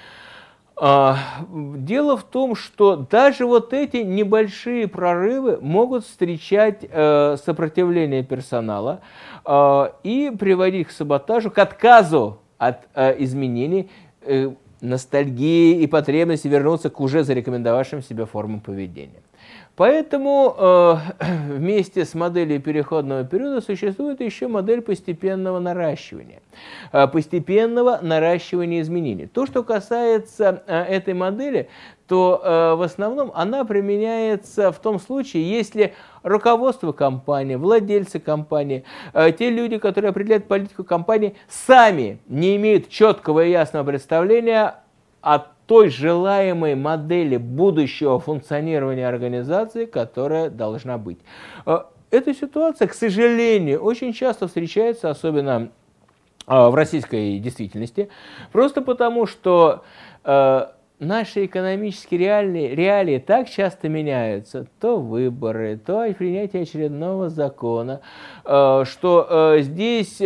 Э, дело в том, что даже вот эти небольшие прорывы могут встречать э, сопротивление персонала э, и приводить к саботажу, к отказу от э, изменений, э, ностальгии и потребности вернуться к уже зарекомендовавшим себя формам поведения. Поэтому э, вместе с моделью переходного периода существует еще модель постепенного наращивания. Э, постепенного наращивания изменений. То, что касается э, этой модели, то э, в основном она применяется в том случае, если руководство компании, владельцы компании, э, те люди, которые определяют политику компании, сами не имеют четкого и ясного представления о той желаемой модели будущего функционирования организации, которая должна быть. Эта ситуация, к сожалению, очень часто встречается, особенно в российской действительности, просто потому, что наши экономические реалии, реалии так часто меняются, то выборы, то принятие очередного закона, что здесь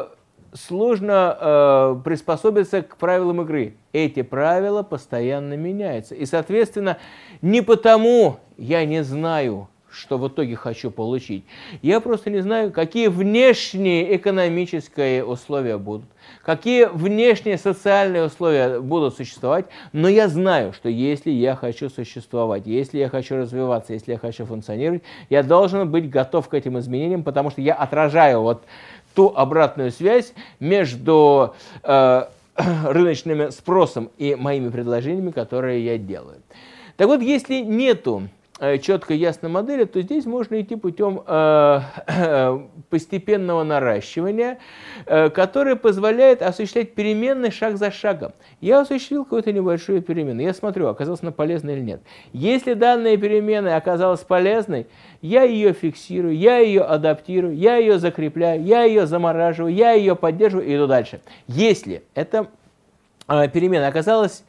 сложно э, приспособиться к правилам игры. Эти правила постоянно меняются. И, соответственно, не потому я не знаю, что в итоге хочу получить. Я просто не знаю, какие внешние экономические условия будут, какие внешние социальные условия будут существовать, но я знаю, что если я хочу существовать, если я хочу развиваться, если я хочу функционировать, я должен быть готов к этим изменениям, потому что я отражаю вот ту обратную связь между э, рыночным спросом и моими предложениями, которые я делаю. Так вот, если нету э, четкой ясной модели, то здесь можно идти путем э, э, постепенного наращивания, э, которое позволяет осуществлять переменные шаг за шагом. Я осуществил какую-то небольшую перемену, я смотрю, оказалась она полезной или нет. Если данная перемена оказалась полезной, я ее фиксирую, я ее адаптирую, я ее закрепляю, я ее замораживаю, я ее поддерживаю и иду дальше. Если эта э, перемена оказалась,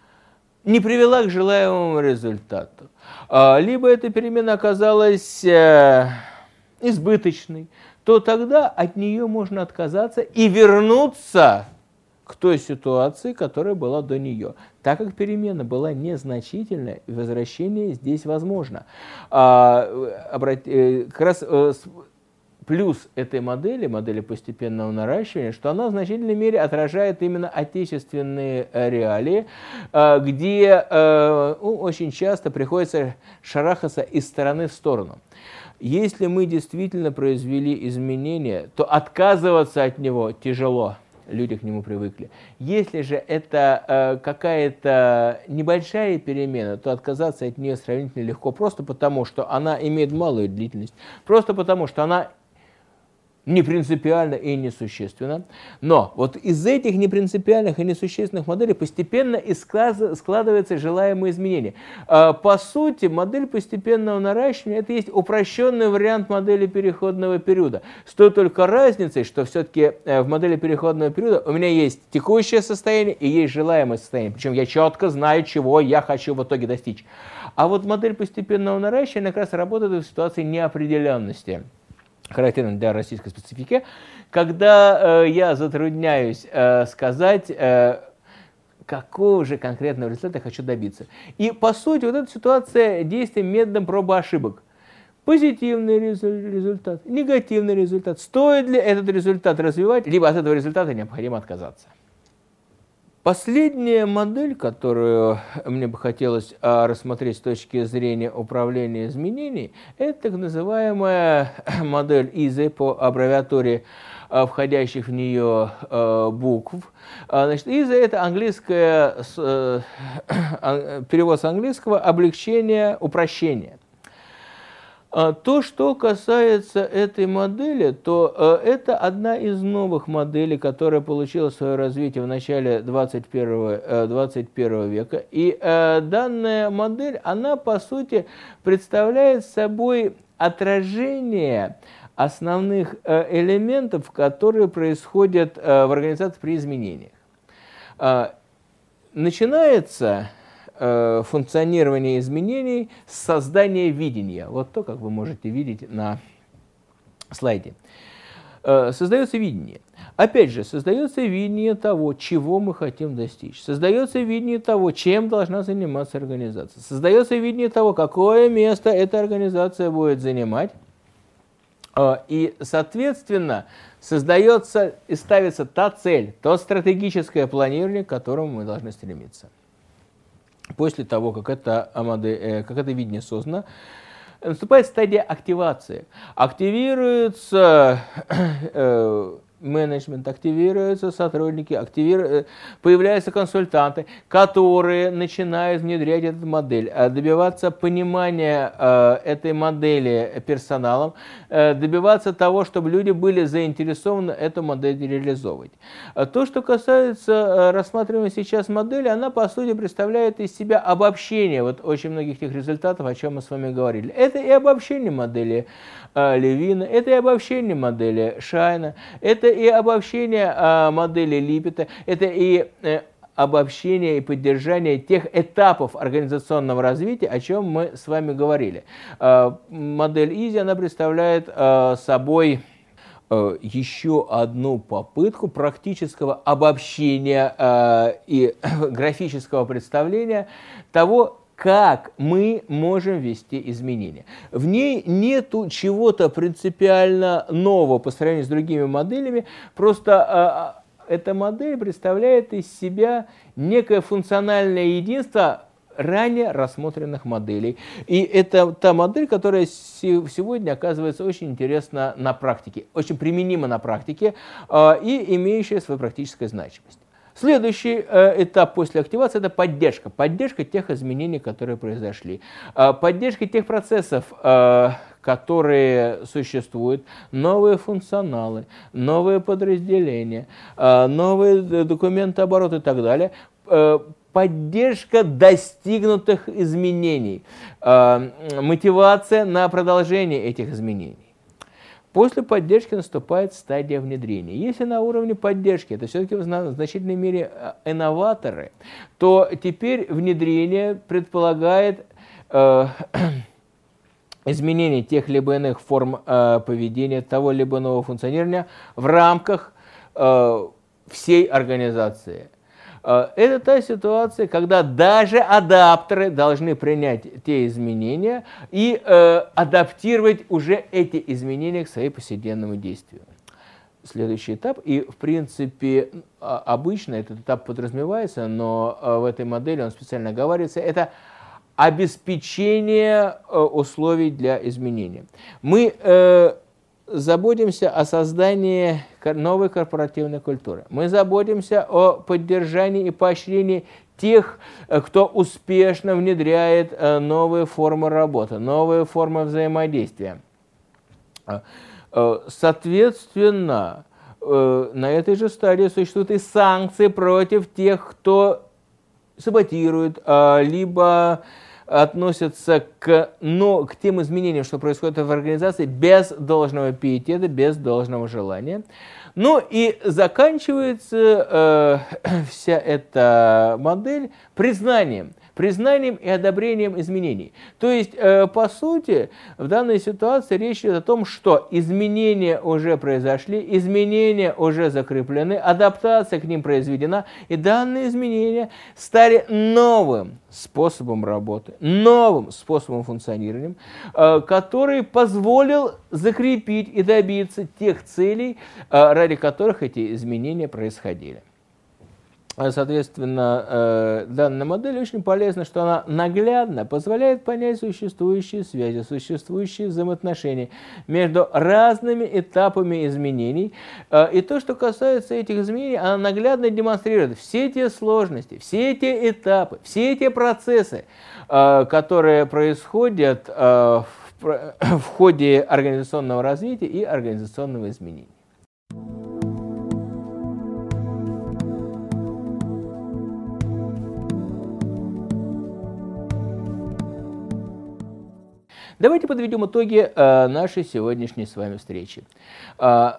не привела к желаемому результату, э, либо эта перемена оказалась э, избыточной, то тогда от нее можно отказаться и вернуться к той ситуации, которая была до нее. Так как перемена была незначительная, возвращение здесь возможно. А, обрат... Как раз плюс этой модели, модели постепенного наращивания, что она в значительной мере отражает именно отечественные реалии, где ну, очень часто приходится шарахаться из стороны в сторону. Если мы действительно произвели изменения, то отказываться от него тяжело. Люди к нему привыкли. Если же это э, какая-то небольшая перемена, то отказаться от нее сравнительно легко, просто потому, что она имеет малую длительность, просто потому, что она не принципиально и несущественно. Но вот из этих непринципиальных и несущественных моделей постепенно и складывается желаемое изменение. По сути, модель постепенного наращивания – это есть упрощенный вариант модели переходного периода. С той только разницей, что все-таки в модели переходного периода у меня есть текущее состояние и есть желаемое состояние. Причем я четко знаю, чего я хочу в итоге достичь. А вот модель постепенного наращивания как раз работает в ситуации неопределенности, характерно для российской специфики, когда э, я затрудняюсь э, сказать, э, какого же конкретного результата я хочу добиться. И по сути вот эта ситуация действия методом пробы ошибок. Позитивный результат, негативный результат. Стоит ли этот результат развивать, либо от этого результата необходимо отказаться. Последняя модель, которую мне бы хотелось а, рассмотреть с точки зрения управления изменений, это так называемая модель ИЗИ по аббревиатуре а, входящих в нее а, букв. А, значит, ИЗИ – это английское, с, а, перевод с английского облегчение, упрощение. То, что касается этой модели, то это одна из новых моделей, которая получила свое развитие в начале двадцать первого века. И данная модель, она по сути представляет собой отражение основных элементов, которые происходят в организации при изменениях. Начинается функционирование изменений с создания видения. Вот то, как вы можете видеть на слайде. Создается видение. Опять же, создается видение того, чего мы хотим достичь. Создается видение того, чем должна заниматься организация. Создается видение того, какое место эта организация будет занимать. И, соответственно, создается и ставится та цель, то стратегическое планирование, к которому мы должны стремиться. После того, как это, как это видение создано, наступает стадия активации. Активируется э, менеджмент, активируются сотрудники, активируются, появляются консультанты, которые начинают внедрять эту модель, добиваться понимания э, этой модели персоналом, э, добиваться того, чтобы люди были заинтересованы эту модель реализовывать. То, что касается рассматриваемой сейчас модели, она по сути представляет из себя обобщение вот очень многих тех результатов, о чем мы с вами говорили. Это и обобщение модели э, Левина, это и обобщение модели Шайна, это и обобщение э, модели Липпета, это и э, обобщение и поддержание тех этапов организационного развития, о чем мы с вами говорили. Э, модель Изи, она представляет э, собой э, еще одну попытку практического обобщения э, и графического представления того, как мы можем вести изменения. В ней нету чего-то принципиально нового по сравнению с другими моделями, просто э, эта модель представляет из себя некое функциональное единство ранее рассмотренных моделей. И это та модель, которая сегодня оказывается очень интересна на практике, очень применима на практике э, и имеющая свою практическую значимость. Следующий э, этап после активации – это поддержка. Поддержка тех изменений, которые произошли. Э, поддержка тех процессов, э, которые существуют. Новые функционалы, новые подразделения, э, новые документы оборота и так далее. Э, поддержка достигнутых изменений. Э, мотивация на продолжение этих изменений. После поддержки наступает стадия внедрения. Если на уровне поддержки это все-таки в значительной мере инноваторы, то теперь внедрение предполагает э, изменение тех либо иных форм э, поведения, того либо иного функционирования в рамках э, всей организации. Это та ситуация, когда даже адаптеры должны принять те изменения и э, адаптировать уже эти изменения к своей повседневному действию. Следующий этап, и в принципе обычно этот этап подразумевается, но в этой модели он специально оговаривается, это обеспечение условий для изменения. Мы э, заботимся о создании новой корпоративной культуры. Мы заботимся о поддержании и поощрении тех, кто успешно внедряет новые формы работы, новые формы взаимодействия. Соответственно, на этой же стадии существуют и санкции против тех, кто саботирует, либо относятся к, но, к тем изменениям, что происходит в организации, без должного пиетета, без должного желания. Ну и заканчивается э, вся эта модель признанием. Признанием и одобрением изменений. То есть, э, по сути, в данной ситуации речь идет о том, что изменения уже произошли, изменения уже закреплены, адаптация к ним произведена, и данные изменения стали новым способом работы, новым способом функционирования, э, который позволил закрепить и добиться тех целей, э, ради которых эти изменения происходили. Соответственно, данная модель очень полезна, что она наглядно позволяет понять существующие связи, существующие взаимоотношения между разными этапами изменений. И то, что касается этих изменений, она наглядно демонстрирует все те сложности, все эти этапы, все эти процессы, которые происходят в в ходе организационного развития и организационного изменения. Давайте подведем итоги э, нашей сегодняшней с вами встречи. Э,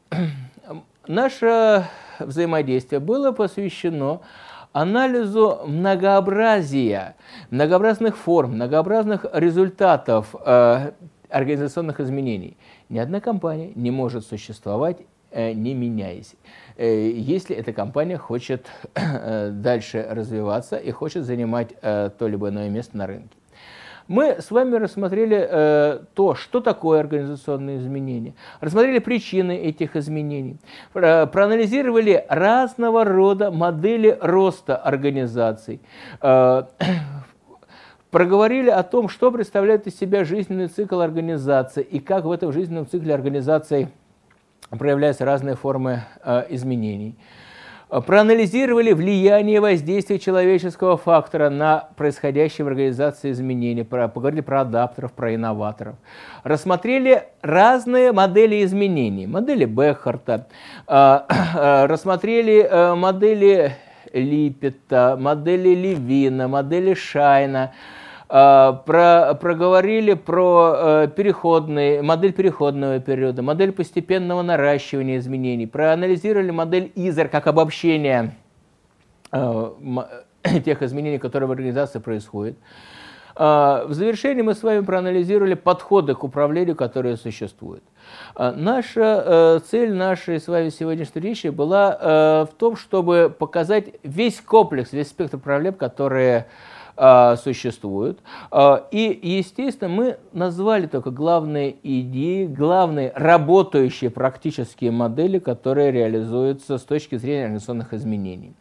наше взаимодействие было посвящено анализу многообразия, многообразных форм, многообразных результатов э, организационных изменений. Ни одна компания не может существовать, э, не меняясь, э, если эта компания хочет э, дальше развиваться и хочет занимать э, то либо иное место на рынке. Мы с вами рассмотрели э, то, что такое организационные изменения, рассмотрели причины этих изменений, про, проанализировали разного рода модели роста организаций, э, проговорили о том, что представляет из себя жизненный цикл организации и как в этом жизненном цикле организации проявляются разные формы э, изменений. Проанализировали влияние воздействия человеческого фактора на происходящие в организации изменения, поговорили про адаптеров, про инноваторов. Рассмотрели разные модели изменений, модели Бехарта, рассмотрели модели Липпета, модели Левина, модели Шайна, Про, проговорили про э, переходный, модель переходного периода, модель постепенного наращивания изменений, проанализировали модель Изер как обобщение э, тех изменений, которые в организации происходят. Э, в завершении мы с вами проанализировали подходы к управлению, которые существуют. Э, наша э, цель нашей с вами сегодняшней речи была э, в том, чтобы показать весь комплекс, весь спектр проблем, которые существуют. И, естественно, мы назвали только главные идеи, главные работающие практические модели, которые реализуются с точки зрения организационных изменений.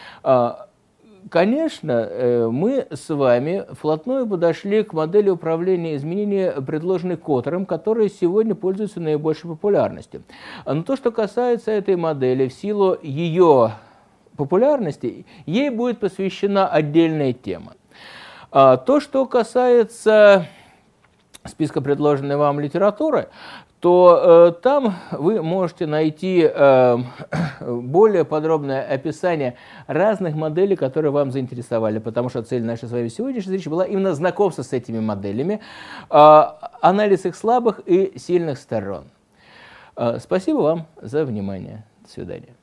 Конечно, мы с вами вплотную подошли к модели управления изменения, предложенной Коттером, которая сегодня пользуется наибольшей популярностью. Но то, что касается этой модели, в силу ее популярности, ей будет посвящена отдельная тема. То, что касается списка предложенной вам литературы, то э, там вы можете найти э, более подробное описание разных моделей, которые вам заинтересовали, потому что цель нашей с вами сегодняшней встречи была именно знакомство с этими моделями, э, анализ их слабых и сильных сторон. Э, спасибо вам за внимание. До свидания.